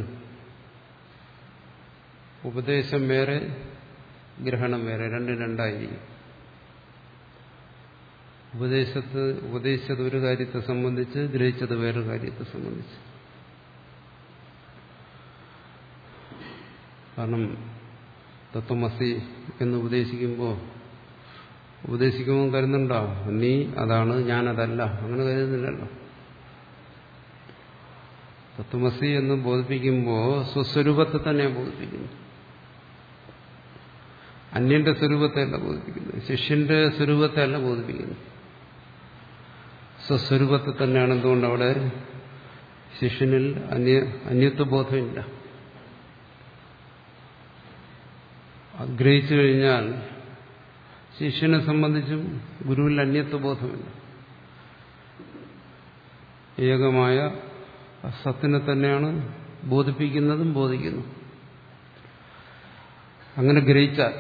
[SPEAKER 1] ഉപദേശം വേറെ ഗ്രഹണം വേറെ, രണ്ട് രണ്ടായിരിക്കും. ഉപദേശത്ത് ഉപദേശിച്ചത് ഒരു കാര്യത്തെ സംബന്ധിച്ച്, ഗ്രഹിച്ചത് വേറൊരു കാര്യത്തെ സംബന്ധിച്ച്. കാരണം തത്വമസി എന്ന് ഉപദേശിക്കുമ്പോൾ ഉപദേശിക്കുമ്പോൾ കരുതുന്നുണ്ടോ നീ അതാണ് ഞാനതല്ല, അങ്ങനെ കരുതുന്നില്ലല്ലോ. തത്വമസി എന്ന് ബോധിപ്പിക്കുമ്പോൾ സ്വസ്വരൂപത്തെ തന്നെയാണ് ബോധിപ്പിക്കുന്നത്, അന്യന്റെ സ്വരൂപത്തെ അല്ല ബോധിപ്പിക്കുന്നത്, ശിഷ്യന്റെ സ്വരൂപത്തെ അല്ല ബോധിപ്പിക്കുന്നത്. സ്വസ്വരൂപത്തെ തന്നെയാണ്. എന്തുകൊണ്ട് അവിടെ ശിഷ്യനിൽ അന്യ അന്യത്വബോധമില്ല. ഗ്രഹിച്ചു കഴിഞ്ഞാൽ ശിഷ്യനെ സംബന്ധിച്ചും ഗുരുവിൽ അന്യത്വബോധമില്ല. ഏകമായ സത്തിനെ തന്നെയാണ് ബോധിപ്പിക്കുന്നതും ബോധിക്കുന്നു. അങ്ങനെ ഗ്രഹിച്ചാൽ.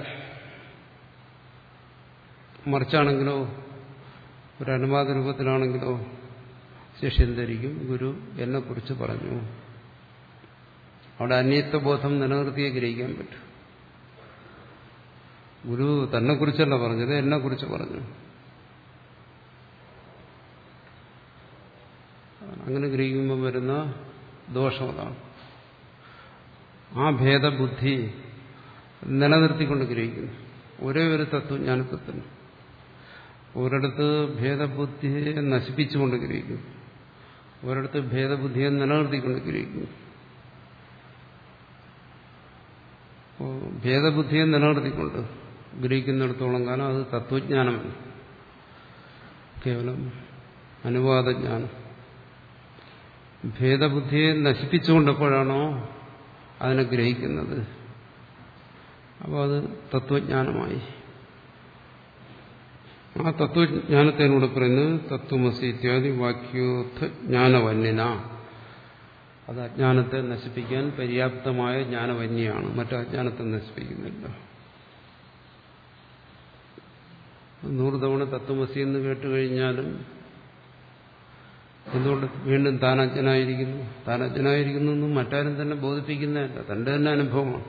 [SPEAKER 1] മറിച്ചാണെങ്കിലോ ഒരു അനുവാദ രൂപത്തിലാണെങ്കിലോ ശിഷ്യൻ ധരിക്കും ഗുരു എന്നെക്കുറിച്ച് പറഞ്ഞു. അവിടെ അന്യത്വബോധം നിലനിർത്തിയേ ഗ്രഹിക്കാൻ പറ്റും. ഗുരു തന്നെക്കുറിച്ചല്ല പറഞ്ഞത്, എന്നെക്കുറിച്ച് പറഞ്ഞു. അങ്ങനെ ഗ്രഹിക്കുമ്പോൾ വരുന്ന ദോഷം അതാണ്. ആ ഭേദബുദ്ധി നിലനിർത്തിക്കൊണ്ട് ഗ്രഹിക്കുന്നു. ഒരേ ഒരു തത്വജ്ഞാനത്വത്തിന് ഒരിടത്ത് ഭേദബുദ്ധിയെ നശിപ്പിച്ചുകൊണ്ട് ഗ്രഹിക്കുന്നു, ഒരിടത്ത് ഭേദബുദ്ധിയെ നിലനിർത്തിക്കൊണ്ട് ഗ്രഹിക്കുന്നു. ഭേദബുദ്ധിയെ നിലനിർത്തിക്കൊണ്ട് ഗ്രഹിക്കുന്നിടത്തോളം കാലം അത് തത്വജ്ഞാനമല്ല, കേവലം അനുവാദജ്ഞാനം. ഭേദബുദ്ധിയെ നശിപ്പിച്ചുകൊണ്ടപ്പോഴാണോ അതിനെ ഗ്രഹിക്കുന്നത്, അപ്പോൾ അത് തത്വജ്ഞാനമായി. ആ തത്വജ്ഞാനത്തിനോട് പറയുന്നത് തത്വമസി ഇത്യാദി വാക്യോത്ഥ ജ്ഞാനവന്യന. അത് അജ്ഞാനത്തെ നശിപ്പിക്കാൻ പര്യാപ്തമായ ജ്ഞാനവന്യാണ്, മറ്റു അജ്ഞാനത്തെ നശിപ്പിക്കുന്നില്ല. നൂറ് തവണ തത്വമസി എന്ന് കേട്ടുകഴിഞ്ഞാലും എന്തുകൊണ്ട് വീണ്ടും താൻ അജ്ഞനായിരിക്കുന്നു? താൻ അജ്ഞനായിരിക്കുന്നു എന്നും മറ്റാരും തന്നെ ബോധിപ്പിക്കുന്നതല്ല, തന്റെ തന്നെ അനുഭവമാണ്.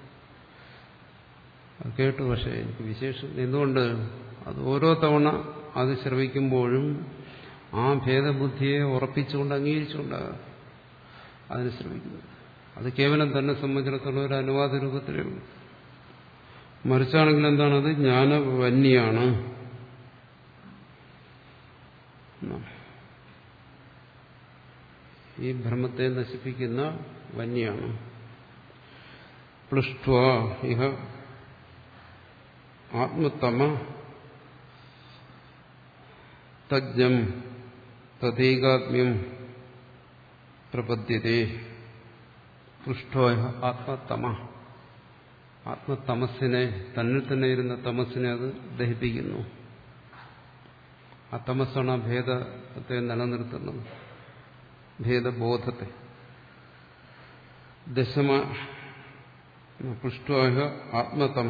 [SPEAKER 1] അത് കേട്ടു, പക്ഷേ എനിക്ക് വിശേഷം എന്തുകൊണ്ട് അത് ഓരോ തവണ അത് ശ്രവിക്കുമ്പോഴും ആ ഭേദബുദ്ധിയെ ഉറപ്പിച്ചുകൊണ്ട് അംഗീകരിച്ചുകൊണ്ടാകാം അതിന് ശ്രമിക്കുന്നത്. അത് കേവലം തന്നെ സംബന്ധിച്ചിടത്തോളം ഒരു അനുവാദ രൂപത്തിലേ ഉള്ളൂ. മറിച്ചാണെങ്കിൽ എന്താണ്? അത് ജ്ഞാനവന്യാണ്. ഈ ഭ്രമത്തെ നശിപ്പിക്കുന്ന വന്യാണ്. പ്ലുഷ്ട്വ ഇഹ ആത്മതമ തജ്ഞം തഥൈകാത്മ്യം പ്രപദ്യതേ. പ്ലുഷ്ട്വ ഇഹ ആത്മതമ, ആത്മതമസ്സിനെ, തന്നിൽ തന്നെ ഇരുന്ന തമസ്സിനെ അത് ദഹിപ്പിക്കുന്നു. ആ തമസ്സാണ് ആ ഭേദത്തെ നിലനിർത്തുന്നത്, ഭേദബോധത്തെ. ദശമ പുഷ്ട്വ ആത്മതമ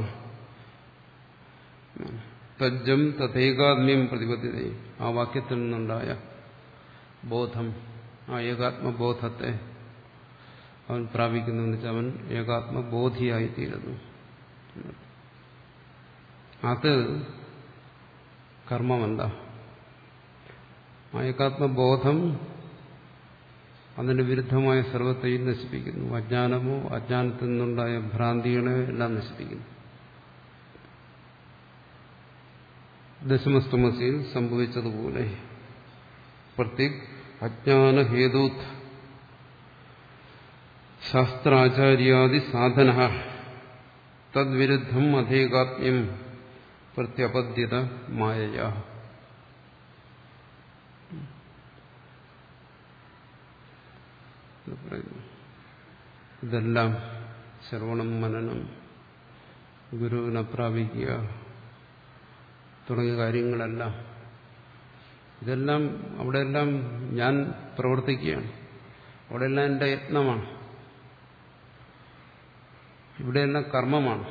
[SPEAKER 1] തജ്ജം തഥൈകാത്മ്യം പ്രതിപദ്ധ്യത. ആ വാക്യത്തിൽ നിന്നുണ്ടായ ബോധം, ആ ഏകാത്മബോധത്തെ അവൻ പ്രാപിക്കുന്നു എന്ന് വെച്ചാൽ അവൻ ഏകാത്മബോധിയായിത്തീരുന്നു. അത് കർമ്മമല്ല. ആ ഏകാത്മബോധം അതിന് വിരുദ്ധമായ സർവത്തെയും നശിപ്പിക്കുന്നു. അജ്ഞാനമോ അജ്ഞാനത്തിൽ നിന്നുണ്ടായ ഭ്രാന്തികളെ എല്ലാം നശിപ്പിക്കുന്നു. ദശമസ്തമസിൽ സംഭവിച്ചതുപോലെ പ്രത്യേക അജ്ഞാനഹേതൂത് ശാസ്ത്രാചാര്യാദി സാധന തദ്വിരുദ്ധം അധേകാത്മ്യം പ്രത്യപദ്യത മായയാ. ഇതെല്ലാം ശ്രവണം, മനനം, ഗുരുവിനെ പ്രാപിക്കുക തുടങ്ങിയ കാര്യങ്ങളെല്ലാം, ഇതെല്ലാം അവിടെയെല്ലാം ഞാൻ പ്രവർത്തിക്കുകയാണ്. അവിടെയെല്ലാം എൻ്റെ യത്നമാണ്. ഇവിടെയെല്ലാം കർമ്മമാണ്.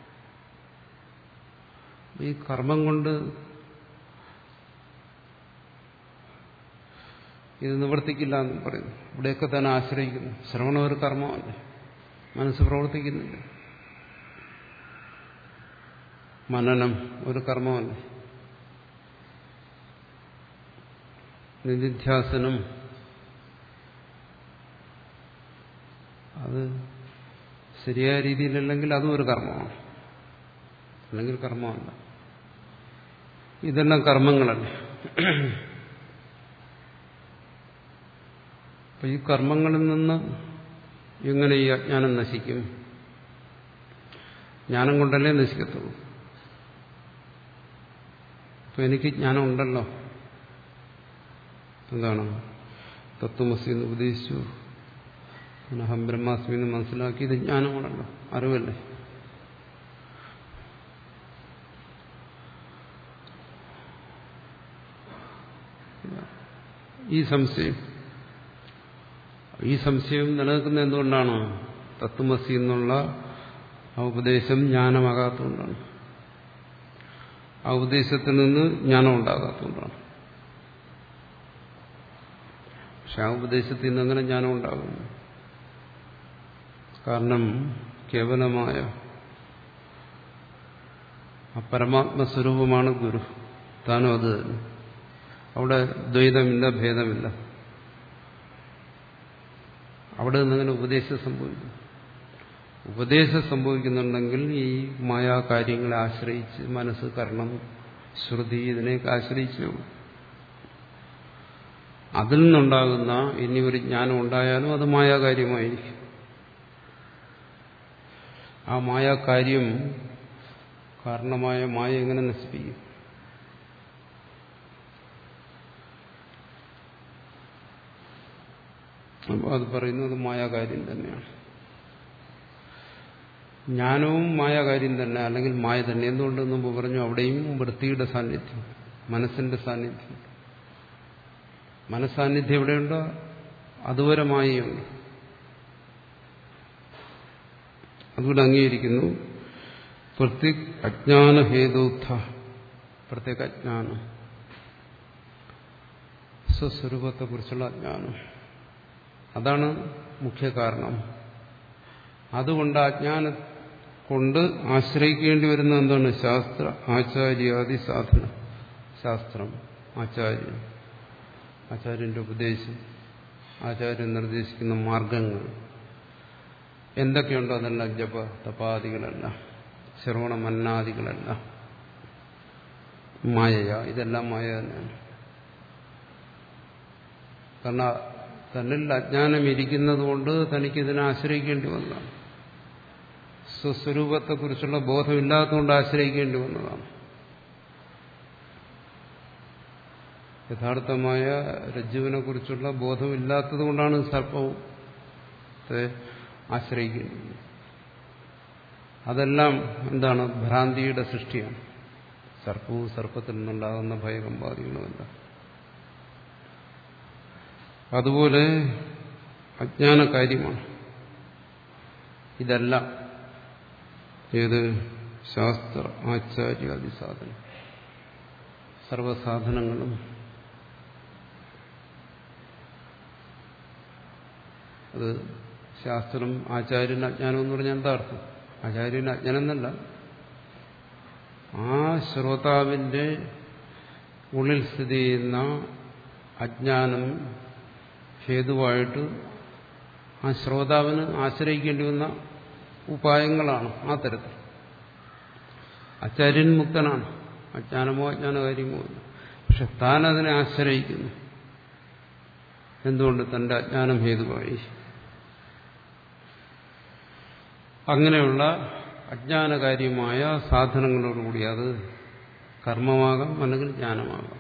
[SPEAKER 1] ഈ കർമ്മം കൊണ്ട് ഇത് നിവർത്തിക്കില്ല എന്ന് പറയുന്നു. ഇവിടെയൊക്കെ തന്നെ ആശ്രയിക്കുന്നു. ശ്രവണം ഒരു കർമ്മമല്ലേ, മനസ്സ് പ്രവർത്തിക്കുന്നില്ല. മനനം ഒരു കർമ്മമല്ലേ, നിധിധ്യാസനം അത് ശരിയായ രീതിയിലല്ലെങ്കിൽ അതും ഒരു കർമ്മമാണ്, അല്ലെങ്കിൽ കർമ്മമല്ല. ഇതെല്ലാം കർമ്മങ്ങളല്ലേ. അപ്പൊ ഈ കർമ്മങ്ങളിൽ നിന്ന് എങ്ങനെ ഈ അജ്ഞാനം നശിക്കും? ജ്ഞാനം കൊണ്ടല്ലേ നശിക്കത്തുള്ളൂ. അപ്പൊ എനിക്ക് ജ്ഞാനം ഉണ്ടല്ലോ. എന്താണ്? തത്വമസി എന്ന് ഉപദേശിച്ചു, അഹം ബ്രഹ്മാസ്മി എന്ന് മനസ്സിലാക്കി. ഇത് ജ്ഞാനമാണല്ലോ, അറിവല്ലേ. ഈ സംശയം ഈ സംശയം നിലനിൽക്കുന്നത് എന്തുകൊണ്ടാണ്? തത്വമസി എന്നുള്ള ആ ഉപദേശം ജ്ഞാനമാകാത്തതുകൊണ്ടാണ്. ആ ഉപദേശത്തിൽ നിന്ന് ജ്ഞാനം ഉണ്ടാകാത്തതുകൊണ്ടാണ്. പക്ഷെ ആ ഉപദേശത്തിൽ നിന്ന് അങ്ങനെ ജ്ഞാനം ഉണ്ടാകുന്നു. കാരണം കേവലമായ ആ പരമാത്മസ്വരൂപമാണ് ഗുരു. താനും അത് തന്നെ. അവിടെ ദ്വൈതമില്ല, ഭേദമില്ല. അവിടെ നിന്നിങ്ങനെ ഉപദേശം സംഭവിക്കും. ഉപദേശം സംഭവിക്കുന്നുണ്ടെങ്കിൽ ഈ മായാകാര്യങ്ങളെ ആശ്രയിച്ച് മനസ്സ്, കർണം, ശ്രുതി ഇതിനെയൊക്കെ ആശ്രയിച്ചു അതിൽ നിന്നുണ്ടാകുന്ന ഇനി ഒരു ജ്ഞാനം ഉണ്ടായാലും അത് മായാകാര്യമായിരിക്കും. ആ മായാകാര്യം കാരണമായ മായ എങ്ങനെ നശിപ്പിക്കും? അപ്പോൾ അത് പറയുന്നത് മായാകാര്യം തന്നെയാണ്. ജ്ഞാനവും മായാകാര്യം തന്നെ, അല്ലെങ്കിൽ മായ തന്നെ. എന്തുകൊണ്ട് മുമ്പ് പറഞ്ഞു, അവിടെയും വൃത്തിയുടെ സാന്നിധ്യം, മനസ്സിന്റെ സാന്നിധ്യം. മനസ്സാന്നിധ്യം എവിടെയുണ്ടോ അതുവരെ മായയുണ്ട്. അതുകൊണ്ട് അംഗീകരിക്കുന്നു. പ്രത്യേക അജ്ഞാനഹേതുത്ഥ, പ്രത്യേക അജ്ഞാനം, സ്വസ്വരൂപത്തെക്കുറിച്ചുള്ള അജ്ഞാനം. അതാണ് മുഖ്യ കാരണം. അതുകൊണ്ട് അജ്ഞാനം കൊണ്ട് ആശ്രയിക്കേണ്ടി വരുന്ന എന്താണ്? ശാസ്ത്ര ആചാര്യാദി സാധന. ശാസ്ത്രം, ആചാര്യൻ, ആചാര്യന്റെ ഉപദേശം, ആചാര്യൻ നിർദ്ദേശിക്കുന്ന മാർഗങ്ങൾ എന്തൊക്കെയുണ്ടോ അതെല്ലാം ജപ തപാദികളല്ല, ശ്രവണ മന്നാദികളല്ല, മായയ. ഇതെല്ലാം മായ തന്നെയാണ്. കാരണം തന്നിൽ അജ്ഞാനം ഇരിക്കുന്നത് കൊണ്ട് തനിക്കിതിനെ ആശ്രയിക്കേണ്ടി വന്നതാണ്. സ്വസ്വരൂപത്തെക്കുറിച്ചുള്ള ബോധമില്ലാത്തതുകൊണ്ട് ആശ്രയിക്കേണ്ടി വന്നതാണ്. യഥാർത്ഥമായ രജ്ജുവിനെ കുറിച്ചുള്ള ബോധമില്ലാത്തത് കൊണ്ടാണ് സർപ്പത്തെ ആശ്രയിക്കുന്നത്. അതെല്ലാം എന്താണ്? ഭ്രാന്തിയുടെ സൃഷ്ടിയാണ്. സർപ്പവും സർപ്പത്തിൽ നിന്നുണ്ടാകുന്ന ഭയകമ്പാദികളുമല്ല. അതുപോലെ അജ്ഞാന കാര്യമാണ് ഇതെല്ലാം. ഏത്? ശാസ്ത്ര ആചാര്യാദി സാധനം. സർവസാധനങ്ങളും അത് ശാസ്ത്രം ആചാര്യന് അജ്ഞാനം എന്ന് പറഞ്ഞാൽ എന്താ അർത്ഥം? ആചാര്യന് അജ്ഞാനം എന്നല്ല, ആ ശ്രോതാവിന്റെ ഉള്ളിൽ സ്ഥിതി ചെയ്യുന്ന അജ്ഞാനം ഹേതുവായിട്ട് ആ ശ്രോതാവിന് ആശ്രയിക്കേണ്ടി വന്ന ഉപായങ്ങളാണ് ആ തരത്തിൽ. ആചാര്യൻ മുക്തനാണ്, അജ്ഞാനമോ അജ്ഞാനകാര്യമോ ഇല്ല. പക്ഷെ താൻ അതിനെ ആശ്രയിക്കുന്നു. എന്തുകൊണ്ട്? തന്റെ അജ്ഞാനം ഹേതുവായി. അങ്ങനെയുള്ള അജ്ഞാനകാര്യമായ സാധനങ്ങളോടുകൂടി, അത് കർമ്മമാകാം അല്ലെങ്കിൽ ജ്ഞാനമാകാം.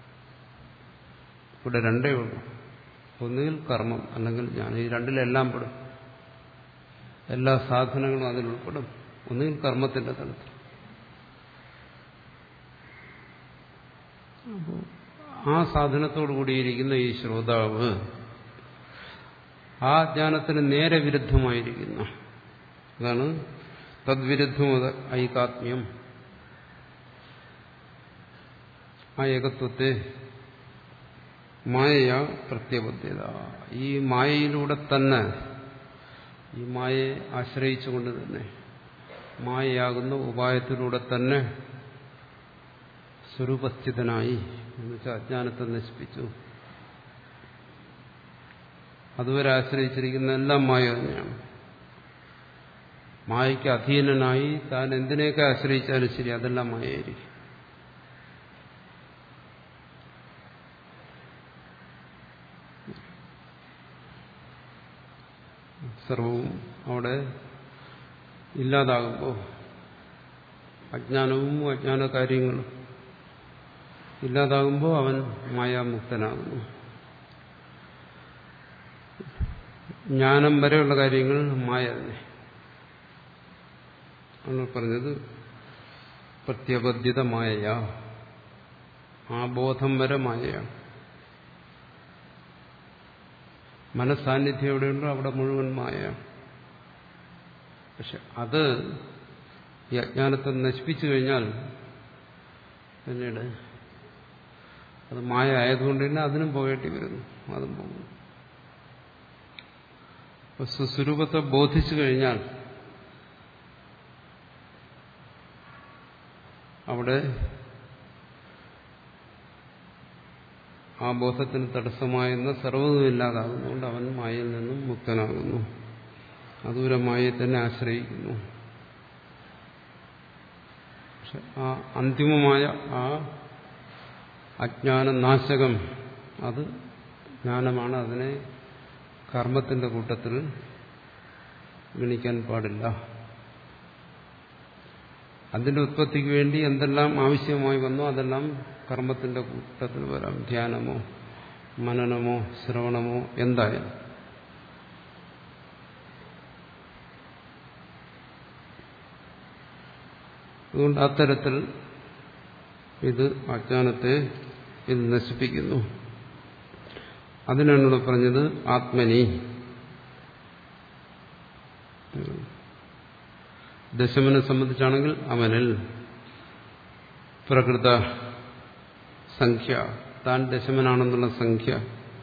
[SPEAKER 1] ഇവിടെ രണ്ടേ ഉള്ളൂ, ഒന്നുകിൽ കർമ്മം അല്ലെങ്കിൽ ജ്ഞാനം. ഈ രണ്ടിലെല്ലാം പെടും, എല്ലാ സാധനങ്ങളും അതിലുൾപ്പെടും. ഒന്നുകിൽ കർമ്മത്തിന്റെ തലത്തിൽ. അപ്പോൾ ആ സാധനത്തോടു കൂടിയിരിക്കുന്ന ഈ ശ്രോതാവ് ആ ജ്ഞാനത്തിന് നേരെ വിരുദ്ധമായിരിക്കുന്ന, അതാണ് തദ്വിരുദ്ധമത ഐകാത്മ്യം, ആ ഏകത്വത്തെ മായയാ പ്രത്യബദ്ധ്യത. ഈ മായയിലൂടെ തന്നെ, ഈ മായയെ ആശ്രയിച്ചുകൊണ്ട് തന്നെ, മായയാകുന്ന ഉപായത്തിലൂടെ തന്നെ സ്വരൂപസ്ഥിതനായി, എന്നുവെച്ചാൽ അജ്ഞാനത്തെ നശിപ്പിച്ചു. അതുവരെ ആശ്രയിച്ചിരിക്കുന്ന എല്ലാം മായ തന്നെയാണ്. മായയ്ക്ക് അധീനനായി താൻ എന്തിനെയൊക്കെ ആശ്രയിച്ചാലും ശരി, അതെല്ലാം മായയായിരിക്കും. സർവവും അവിടെ ഇല്ലാതാകുമ്പോൾ, അജ്ഞാനവും അജ്ഞാന കാര്യങ്ങളും ഇല്ലാതാകുമ്പോൾ അവൻ മായാമുക്തനാകുന്നു. ജ്ഞാനം വരെയുള്ള കാര്യങ്ങൾ മായ തന്നെ ആണ് പറഞ്ഞത്. പ്രത്യബദ്ധ്യത മായയാ, ആ ബോധം വരെ മായയാണ്. മനസ്സാന്നിധ്യം എവിടെയുണ്ടോ അവിടെ മുഴുവൻ മായയാണ്. പക്ഷെ അത് ഈ അജ്ഞാനത്തെ നശിപ്പിച്ചു കഴിഞ്ഞാൽ പിന്നീട് അത് മായ ആയതുകൊണ്ട് തന്നെ അതിനും പോകേണ്ടി വരുന്നു, അതും പോകുന്നു. അപ്പൊ സ്വസ്വരൂപത്തെ ബോധിച്ചു കഴിഞ്ഞാൽ അവിടെ ആ ബോധത്തിന് തടസ്സമായെന്ന സർവ്വതും ഇല്ലാതാകുന്നതുകൊണ്ട് അവൻ മായയിൽ നിന്നും മുക്തനാകുന്നു. അതുവരെ മായയെ തന്നെ ആശ്രയിക്കുന്നു. പക്ഷെ ആ അന്തിമമായ ആ അജ്ഞാനനാശകം അത് ജ്ഞാനമാണ്. അതിനെ കർമ്മത്തിന്റെ കൂട്ടത്തിൽ ഗണിക്കാൻ പാടില്ല. അതിന്റെ ഉത്പത്തിക്ക് വേണ്ടി എന്തെല്ലാം ആവശ്യമായി വന്നോ അതെല്ലാം കർമ്മത്തിന്റെ കൂട്ടത്തിൽ വരാം. ധ്യാനമോ മനനമോ ശ്രവണമോ എന്തായാലും. അതുകൊണ്ട് അത്തരത്തിൽ ഇത് അജ്ഞാനത്തെ ഇത് നശിപ്പിക്കുന്നു. അതിനാണ് ഇവിടെ പറഞ്ഞത് ആത്മനി. ദശമനെ സംബന്ധിച്ചാണെങ്കിൽ അവനിൽ പ്രകൃത സംഖ്യ താൻ ദശമനാണെന്നുള്ള സംഖ്യ,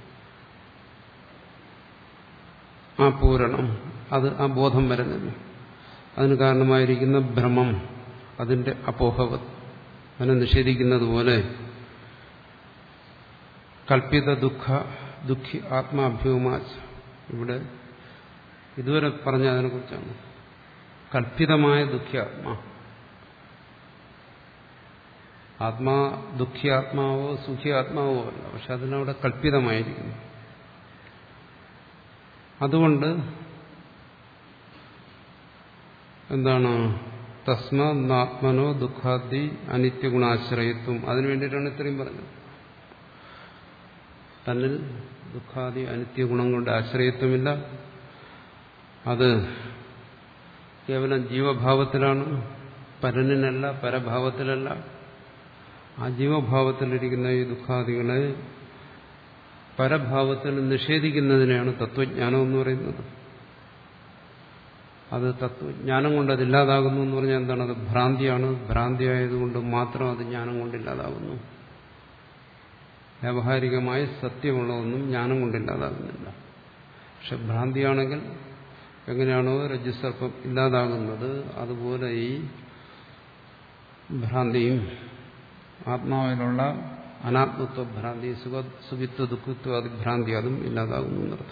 [SPEAKER 1] ആ പൂരണം, അത് ആ ബോധം വരുന്നില്ല. അതിന് കാരണമായിരിക്കുന്ന ഭ്രമം, അതിന്റെ അപോഹവത്, അതിനെ നിഷേധിക്കുന്നത് പോലെ കൽപ്പിത ദുഃഖ ദുഃഖി ആത്മാഭ്യൂമാച്ച്, ഇവിടെ ഇതുവരെ പറഞ്ഞ അതിനെക്കുറിച്ചാണ്. കൽപ്പിതമായ ദുഃഖ്യാത്മാ, ആത്മാ ദുഃഖ്യാത്മാവോ സുഖ്യാത്മാവോ അല്ല, പക്ഷെ അതിനവിടെ കൽപ്പിതമായിരിക്കുന്നു. അതുകൊണ്ട് എന്താണ് തസ്മാത്മനോ ദുഃഖാദി അനിത്യഗുണാശ്രയത്വം, അതിനു വേണ്ടിയിട്ടാണ് ഇത്രയും പറഞ്ഞത്. തന്നിൽ ദുഃഖാദി അനിത്യഗുണങ്ങളുടെ ആശ്രയത്വമില്ല, അത് കേവലം ജീവഭാവത്തിലാണ്, പരനിനല്ല, പരഭാവത്തിലല്ല. ആ ജീവഭാവത്തിലിരിക്കുന്ന ഈ ദുഃഖാദികളെ പരഭാവത്തിൽ നിഷേധിക്കുന്നതിനെയാണ് തത്വജ്ഞാനം എന്ന് പറയുന്നത്. അത് തത്വജ്ഞാനം കൊണ്ട് അതില്ലാതാകുന്നു എന്ന് പറഞ്ഞാൽ എന്താണ്? അത് ഭ്രാന്തിയാണ്. ഭ്രാന്തിയായതുകൊണ്ട് മാത്രം അത് ജ്ഞാനം കൊണ്ടില്ലാതാകുന്നു. വ്യാവഹാരികമായി സത്യമുള്ള ഒന്നും ജ്ഞാനം കൊണ്ടില്ലാതാകുന്നില്ല. പക്ഷെ ഭ്രാന്തിയാണെങ്കിൽ എങ്ങനെയാണോ രജ്ജുസർപ്പം ഇല്ലാതാകുന്നത്, അതുപോലെ ഈ ഭ്രാന്തിയും ആത്മാവിലുള്ള അനാത്മത്വ ഭ്രാന്തി, സുഖ സുഖിത്വ ദുഃഖിത്വ അതിഭ്രാന്തി, അതും ഇല്ലാതാകുന്നു എന്നർത്ഥം.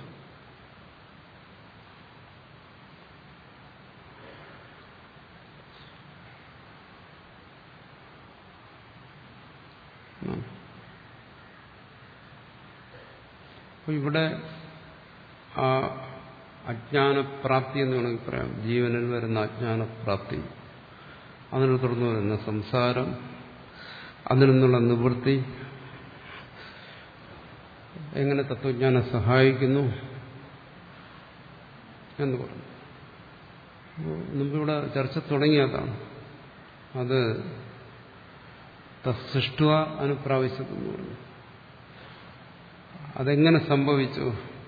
[SPEAKER 1] അപ്പൊ ഇവിടെ ആ അജ്ഞാനപ്രാപ്തി എന്ന് വേണമെങ്കിൽ പറയാം, ജീവനിൽ വരുന്ന അജ്ഞാനപ്രാപ്തി, അതിനെ തുടർന്ന് വരുന്ന സംസാരം, അതിൽ നിന്നുള്ള നിവൃത്തി, എങ്ങനെ തത്വജ്ഞാനം സഹായിക്കുന്നു എന്ന് പറഞ്ഞു. മുമ്പിവിടെ ചർച്ച തുടങ്ങിയതാണ്. അത് തസ്സൃഷ്ടുവ അനുപ്രാവശ്യത്തെന്ന് പറഞ്ഞു. അതെങ്ങനെ സംഭവിച്ചു,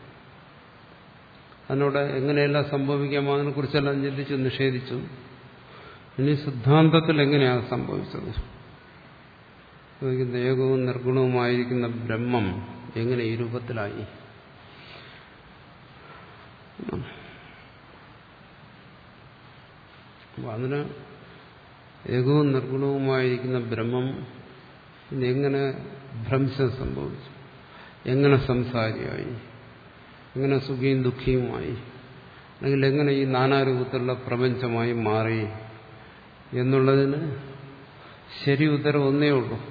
[SPEAKER 1] അതിനോട് എങ്ങനെയെല്ലാം സംഭവിക്കാമോ അതിനെ കുറിച്ചെല്ലാം ചിന്തിച്ച് നിഷേധിച്ചു. ഇനി സിദ്ധാന്തത്തിൽ എങ്ങനെയാണ് സംഭവിച്ചത്? ഏകവും നിർഗുണവുമായിരിക്കുന്ന ബ്രഹ്മം എങ്ങനെ ഈ രൂപത്തിലായി? അതിന് ഏകവും നിർഗുണവുമായിരിക്കുന്ന ബ്രഹ്മം എങ്ങനെ ഭ്രംശം സംഭവിച്ചു, എങ്ങനെ സംസാരിയായി, എങ്ങനെ സുഖിയും ദുഃഖിയുമായി, അല്ലെങ്കിൽ എങ്ങനെ ഈ നാനാരൂപത്തിലുള്ള പ്രപഞ്ചമായി മാറി എന്നുള്ളതിന് ശരി ഉത്തരം ഒന്നേ ഉള്ളൂ.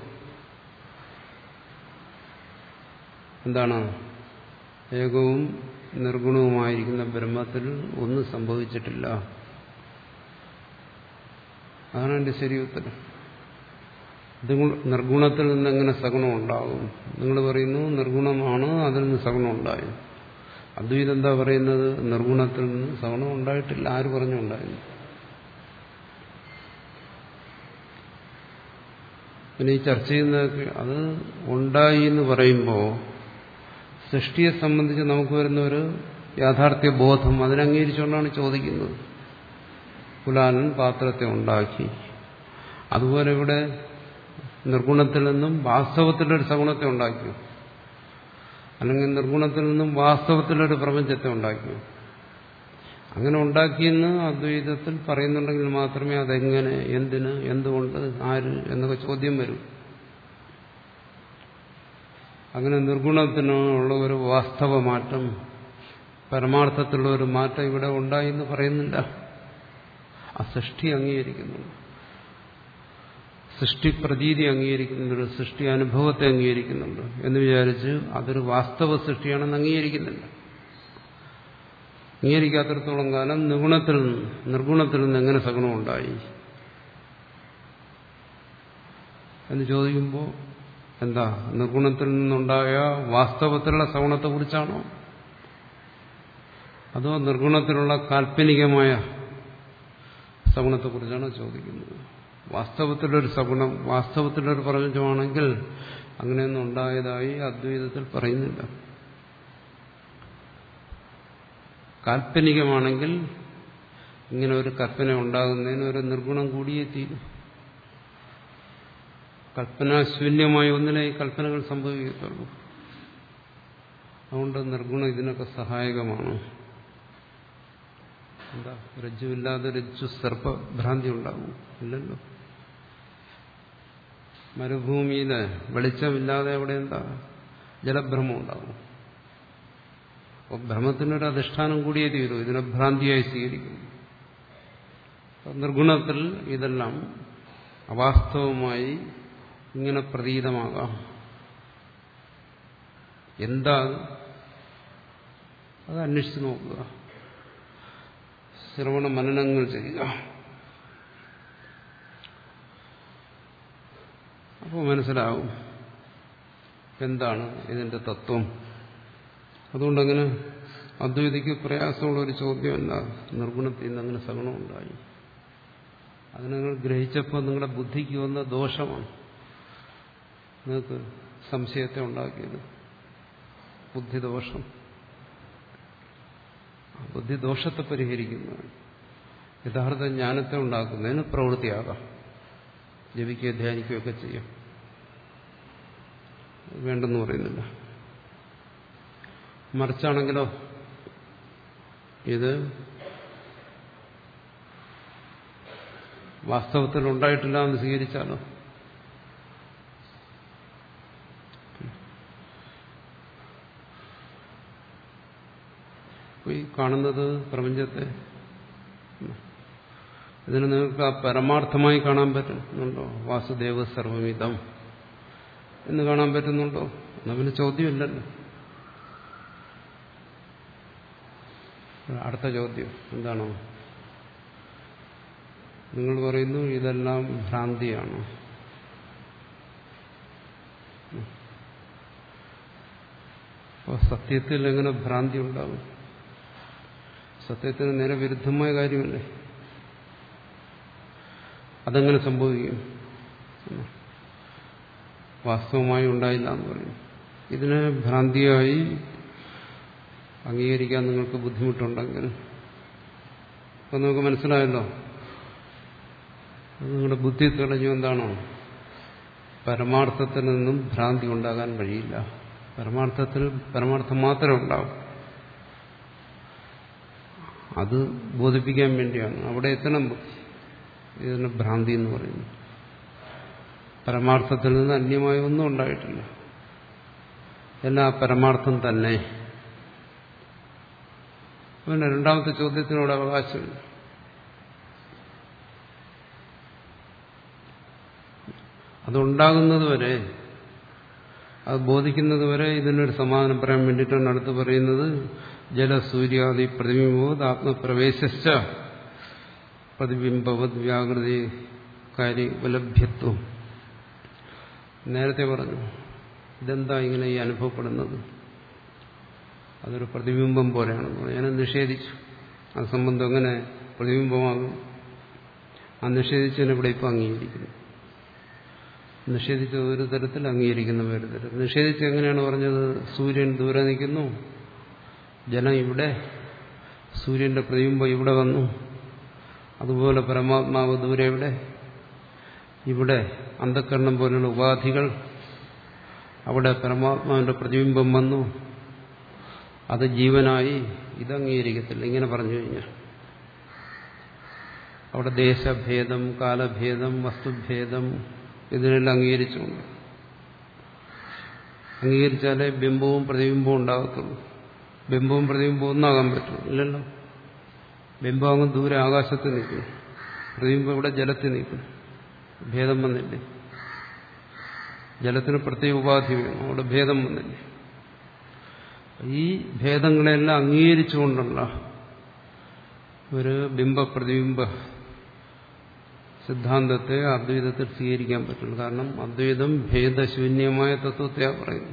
[SPEAKER 1] എന്താണ്? ഏകവും നിർഗുണവുമായിരിക്കുന്ന ബ്രഹ്മത്തിൽ ഒന്നും സംഭവിച്ചിട്ടില്ല. അതാണ് എന്റെ ശരി ഉത്തരം. നിർഗുണത്തിൽ നിന്ന് എങ്ങനെ സഗുണം ഉണ്ടാകും? നിങ്ങൾ പറയുന്നു നിർഗുണമാണ്, അതിൽ നിന്ന് സഗുണം ഉണ്ടായി. അദ്വൈതം എന്താ പറയുന്നത്? നിർഗുണത്തിൽ നിന്ന് സഗുണം ഉണ്ടായിട്ടില്ല. ആര് പറഞ്ഞുണ്ടായിരുന്നു? പിന്നെ ഈ ചർച്ച ചെയ്യുന്നതൊക്കെ അത് ഉണ്ടായി എന്ന് പറയുമ്പോൾ സൃഷ്ടിയെ സംബന്ധിച്ച് നമുക്ക് വരുന്ന ഒരു യാഥാർത്ഥ്യ ബോധം, അതിനംഗീകരിച്ചുകൊണ്ടാണ് ചോദിക്കുന്നത്. കുലാലൻ പാത്രത്തെ ഉണ്ടാക്കി, അതുപോലെ ഇവിടെ നിർഗുണത്തിൽ നിന്നും വാസ്തവത്തിലൊരു സഗുണത്തെ ഉണ്ടാക്കി, അല്ലെങ്കിൽ നിർഗുണത്തിൽ നിന്നും വാസ്തവത്തിലൊരു പ്രപഞ്ചത്തെ ഉണ്ടാക്കി. അങ്ങനെ ഉണ്ടാക്കിയെന്ന് അദ്വൈതത്തിൽ പറയുന്നുണ്ടെങ്കിൽ മാത്രമേ അതെങ്ങനെ, എന്തിന്, എന്തുകൊണ്ട്, ആര് എന്നൊക്കെ ചോദ്യം വരും. അങ്ങനെ നിർഗുണത്തിനുള്ള ഒരു വാസ്തവ മാറ്റം, പരമാർത്ഥത്തിലുള്ള ഒരു മാറ്റം ഇവിടെ ഉണ്ടായി എന്ന് പറയുന്നില്ല. ആ സൃഷ്ടി അംഗീകരിക്കുന്നുണ്ട്, സൃഷ്ടി പ്രതീതി അംഗീകരിക്കുന്നുണ്ട്, സൃഷ്ടി അനുഭവത്തെ അംഗീകരിക്കുന്നുണ്ട് എന്ന് വിചാരിച്ച് അതൊരു വാസ്തവ സൃഷ്ടിയാണെന്ന് അംഗീകരിക്കുന്നില്ല. അംഗീകരിക്കാത്തിടത്തോളം കാലം നിർഗുണത്തിൽ നിന്ന് നിർഗുണത്തിൽ നിന്ന് എങ്ങനെ സഗുണം ഉണ്ടായി എന്ന് ചോദിക്കുമ്പോൾ എന്താ, നിർഗുണത്തിൽ നിന്നുണ്ടായ വാസ്തവത്തിലുള്ള സഗുണത്തെക്കുറിച്ചാണോ, അതോ നിർഗുണത്തിലുള്ള കാൽപ്പനികമായ സഗുണത്തെക്കുറിച്ചാണോ ചോദിക്കുന്നത്? വാസ്തവത്തിലൊരു സഗുണം, വാസ്തവത്തിലൊരു പ്രപഞ്ചമാണെങ്കിൽ അങ്ങനെയൊന്നും ഉണ്ടായതായി അദ്വൈതത്തിൽ പറയുന്നില്ല. കാൽപ്പനികമാണെങ്കിൽ ഇങ്ങനെ ഒരു കൽപ്പന ഉണ്ടാകുന്നതിന് ഒരു നിർഗുണം കൂടിയേ തീരും. കൽപ്പനാശൂന്യമായ ഒന്നിനെ ഈ കൽപ്പനകൾ സംഭവിക്കത്തുള്ളൂ. അതുകൊണ്ട് നിർഗുണം ഇതിനൊക്കെ സഹായകമാണ്. എന്താ, രജ്ജുവില്ലാതെ രജ്ജു സർപ്പഭ്രാന്തി ഉണ്ടാകും? ഇല്ലല്ലോ. മരുഭൂമിയില് വെളിച്ചമില്ലാതെ അവിടെ എന്താ ജലഭ്രമം ഉണ്ടാകും. അപ്പോൾ ഭ്രമത്തിനൊരു അധിഷ്ഠാനം കൂടിയേ തീരൂ. ഇതിനെ ഭ്രാന്തിയായി സ്വീകരിക്കുന്നു. നിർഗുണത്തിൽ ഇതെല്ലാം അവാസ്തവമായി ഇങ്ങനെ പ്രതീതമാകാം. എന്താ അത് അന്വേഷിച്ച് നോക്കുക, ശ്രവണ മനനങ്ങൾ ചെയ്യുക. അപ്പോൾ മനസ്സിലാവും എന്താണ് ഇതിന്റെ തത്വം. അതുകൊണ്ടങ്ങനെ അദ്വൈതിക്ക് പ്രയാസമുള്ള ഒരു ചോദ്യമല്ല നിർഗുണത്തിൽ നിന്ന് അങ്ങനെ സഗുണം ഉണ്ടായി. അത് നിങ്ങൾ ഗ്രഹിച്ചപ്പോൾ നിങ്ങളുടെ ബുദ്ധിക്ക് വന്ന ദോഷമാണ് നിങ്ങൾക്ക് സംശയത്തെ ഉണ്ടാക്കിയത്. ബുദ്ധിദോഷം. ബുദ്ധിദോഷത്തെ പരിഹരിക്കുന്നതാണ്. യഥാർത്ഥ ജ്ഞാനത്തെ ഉണ്ടാക്കുന്നതിന് പ്രവൃത്തിയാകാം. ജപിക്കുകയോ ധ്യാനിക്കുകയൊക്കെ ചെയ്യാം, വേണ്ടെന്ന് പറയുന്നില്ല. മറിച്ചാണെങ്കിലോ ഇത് വാസ്തവത്തിൽ ഉണ്ടായിട്ടില്ല എന്ന് സ്വീകരിച്ചാലോ ഈ കാണുന്നത് പ്രപഞ്ചത്തെ ഇതിന് നിങ്ങൾക്ക് ആ പരമാർത്ഥമായി കാണാൻ പറ്റുന്നുണ്ടോ? വാസുദേവ സർവമിതം എന്ന് കാണാൻ പറ്റുന്നുണ്ടോ? എന്നാ പിന്നെ ചോദ്യമില്ലല്ലോ. അടുത്ത ചോദ്യം എന്താണോ? നിങ്ങൾ പറയുന്നു ഇതെല്ലാം ഭ്രാന്തിയാണ്. അപ്പോൾ സത്യത്തിൽ എങ്ങനെ ഭ്രാന്തി ഉണ്ടാകും? സത്യത്തിന് നേരെ വിരുദ്ധമായ കാര്യമല്ലേ. അതെങ്ങനെ സംഭവിക്കും? വാസ്തവമായി ഉണ്ടായില്ല എന്ന് പറയും. ഇതിനെ ഭ്രാന്തിയായി അംഗീകരിക്കാൻ നിങ്ങൾക്ക് ബുദ്ധിമുട്ടുണ്ടെങ്കിൽ അപ്പം നമുക്ക് മനസ്സിലായല്ലോ, നിങ്ങളുടെ ബുദ്ധി തെളിഞ്ഞു. എന്താണോ? പരമാർത്ഥത്തിൽ നിന്നും ഭ്രാന്തി ഉണ്ടാകാൻ കഴിയില്ല. പരമാർത്ഥത്തിൽ പരമാർത്ഥം മാത്രമേ ഉണ്ടാവും. അത് ബോധിപ്പിക്കാൻ വേണ്ടിയാണ് അവിടെ എത്തണം ബുദ്ധി. ഇതിന് ഭ്രാന്തി എന്ന് പറയുന്നു. പരമാർത്ഥത്തിൽ നിന്ന് അന്യമായ ഒന്നും ഉണ്ടായിട്ടില്ല. എല്ലാ പരമാർത്ഥം തന്നെ. പിന്നെ രണ്ടാമത്തെ ചോദ്യത്തിനോട് അവകാശമില്ല. അതുണ്ടാകുന്നത് വരെ, അത് ബോധിക്കുന്നത് വരെ ഇതിനൊരു സമാധാനം പറയാൻ വേണ്ടിയിട്ടാണ് അടുത്ത് പറയുന്നത്. ജലസൂര്യാദി പ്രതിബിംബവത് ആത്മപ്രവേശിച്ച പ്രതിബിംബവത് വ്യാകൃതി കാര്യ ഉപലഭ്യത്വം. നേരത്തെ പറഞ്ഞു ഇതെന്താ ഇങ്ങനെ ഈ അനുഭവപ്പെടുന്നത്, അതൊരു പ്രതിബിംബം പോലെയാണെന്ന് പറഞ്ഞു. ഞാൻ നിഷേധിച്ചു. ആ സംബന്ധം എങ്ങനെ പ്രതിബിംബമാകും? ആ നിഷേധിച്ചതിനെ ഇവിടെ ഇപ്പം അംഗീകരിക്കുന്നു. നിഷേധിച്ച ഒരു തരത്തിൽ അംഗീകരിക്കുന്ന ഒരു തരത്തിൽ. നിഷേധിച്ച് എങ്ങനെയാണ് പറഞ്ഞത്? സൂര്യൻ ദൂരെ നിൽക്കുന്നു, ജലം ഇവിടെ, സൂര്യന്റെ പ്രതിബിംബം ഇവിടെ വന്നു. അതുപോലെ പരമാത്മാവ് ദൂരെ ഇവിടെ, ഇവിടെ അന്ധക്കരണം പോലുള്ള ഉപാധികൾ, അവിടെ പരമാത്മാവിന്റെ പ്രതിബിംബം വന്നു, അത് ജീവനായി. ഇത് അംഗീകരിക്കത്തില്ല ഇങ്ങനെ പറഞ്ഞു കഴിഞ്ഞാൽ. അവിടെ ദേശഭേദം, കാലഭേദം, വസ്തുഭേദം ഇതിനെല്ലാം അംഗീകരിച്ചുകൊണ്ട് അംഗീകരിച്ചാലേ ബിംബവും പ്രതിബിംബവും ഉണ്ടാകത്തുള്ളൂ. ബിംബവും പ്രതിബിംബവും ഒന്നാകാൻ പറ്റും ഇല്ലല്ലോ. ബിംബം അങ്ങ് ദൂരെ ആകാശത്ത് നിൽക്കും, പ്രതിബിംബം ഇവിടെ ജലത്തിൽ നിൽക്കും. ഭേദം വന്നില്ലേ? ജലത്തിന് പ്രത്യേക ഉപാധി വേണം, അവിടെ ഭേദം വന്നില്ലേ? ഈ ഭേദങ്ങളെല്ലാം അംഗീകരിച്ചുകൊണ്ടുള്ള ഒരു ബിംബ പ്രതിബിംബ സിദ്ധാന്തത്തെ അദ്വൈതത്തിൽ സ്വീകരിക്കാൻ പറ്റുള്ളൂ. കാരണം അദ്വൈതം ഭേദശൂന്യമായ തത്വത്തെയാ പറയുന്നു.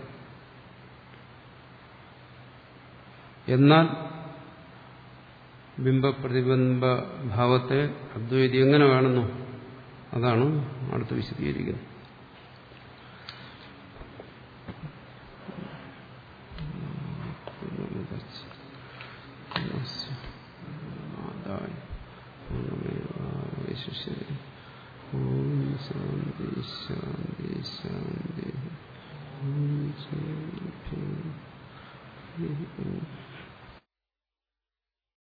[SPEAKER 1] എന്നാൽ ബിംബപ്രതിബിംബ ഭാവത്തെ അദ്വൈതി എങ്ങനെ കാണുന്നു? അതാണ് അടുത്ത് വിശദീകരിക്കുന്നത്. ഓം ശാന്തി ശാന്തി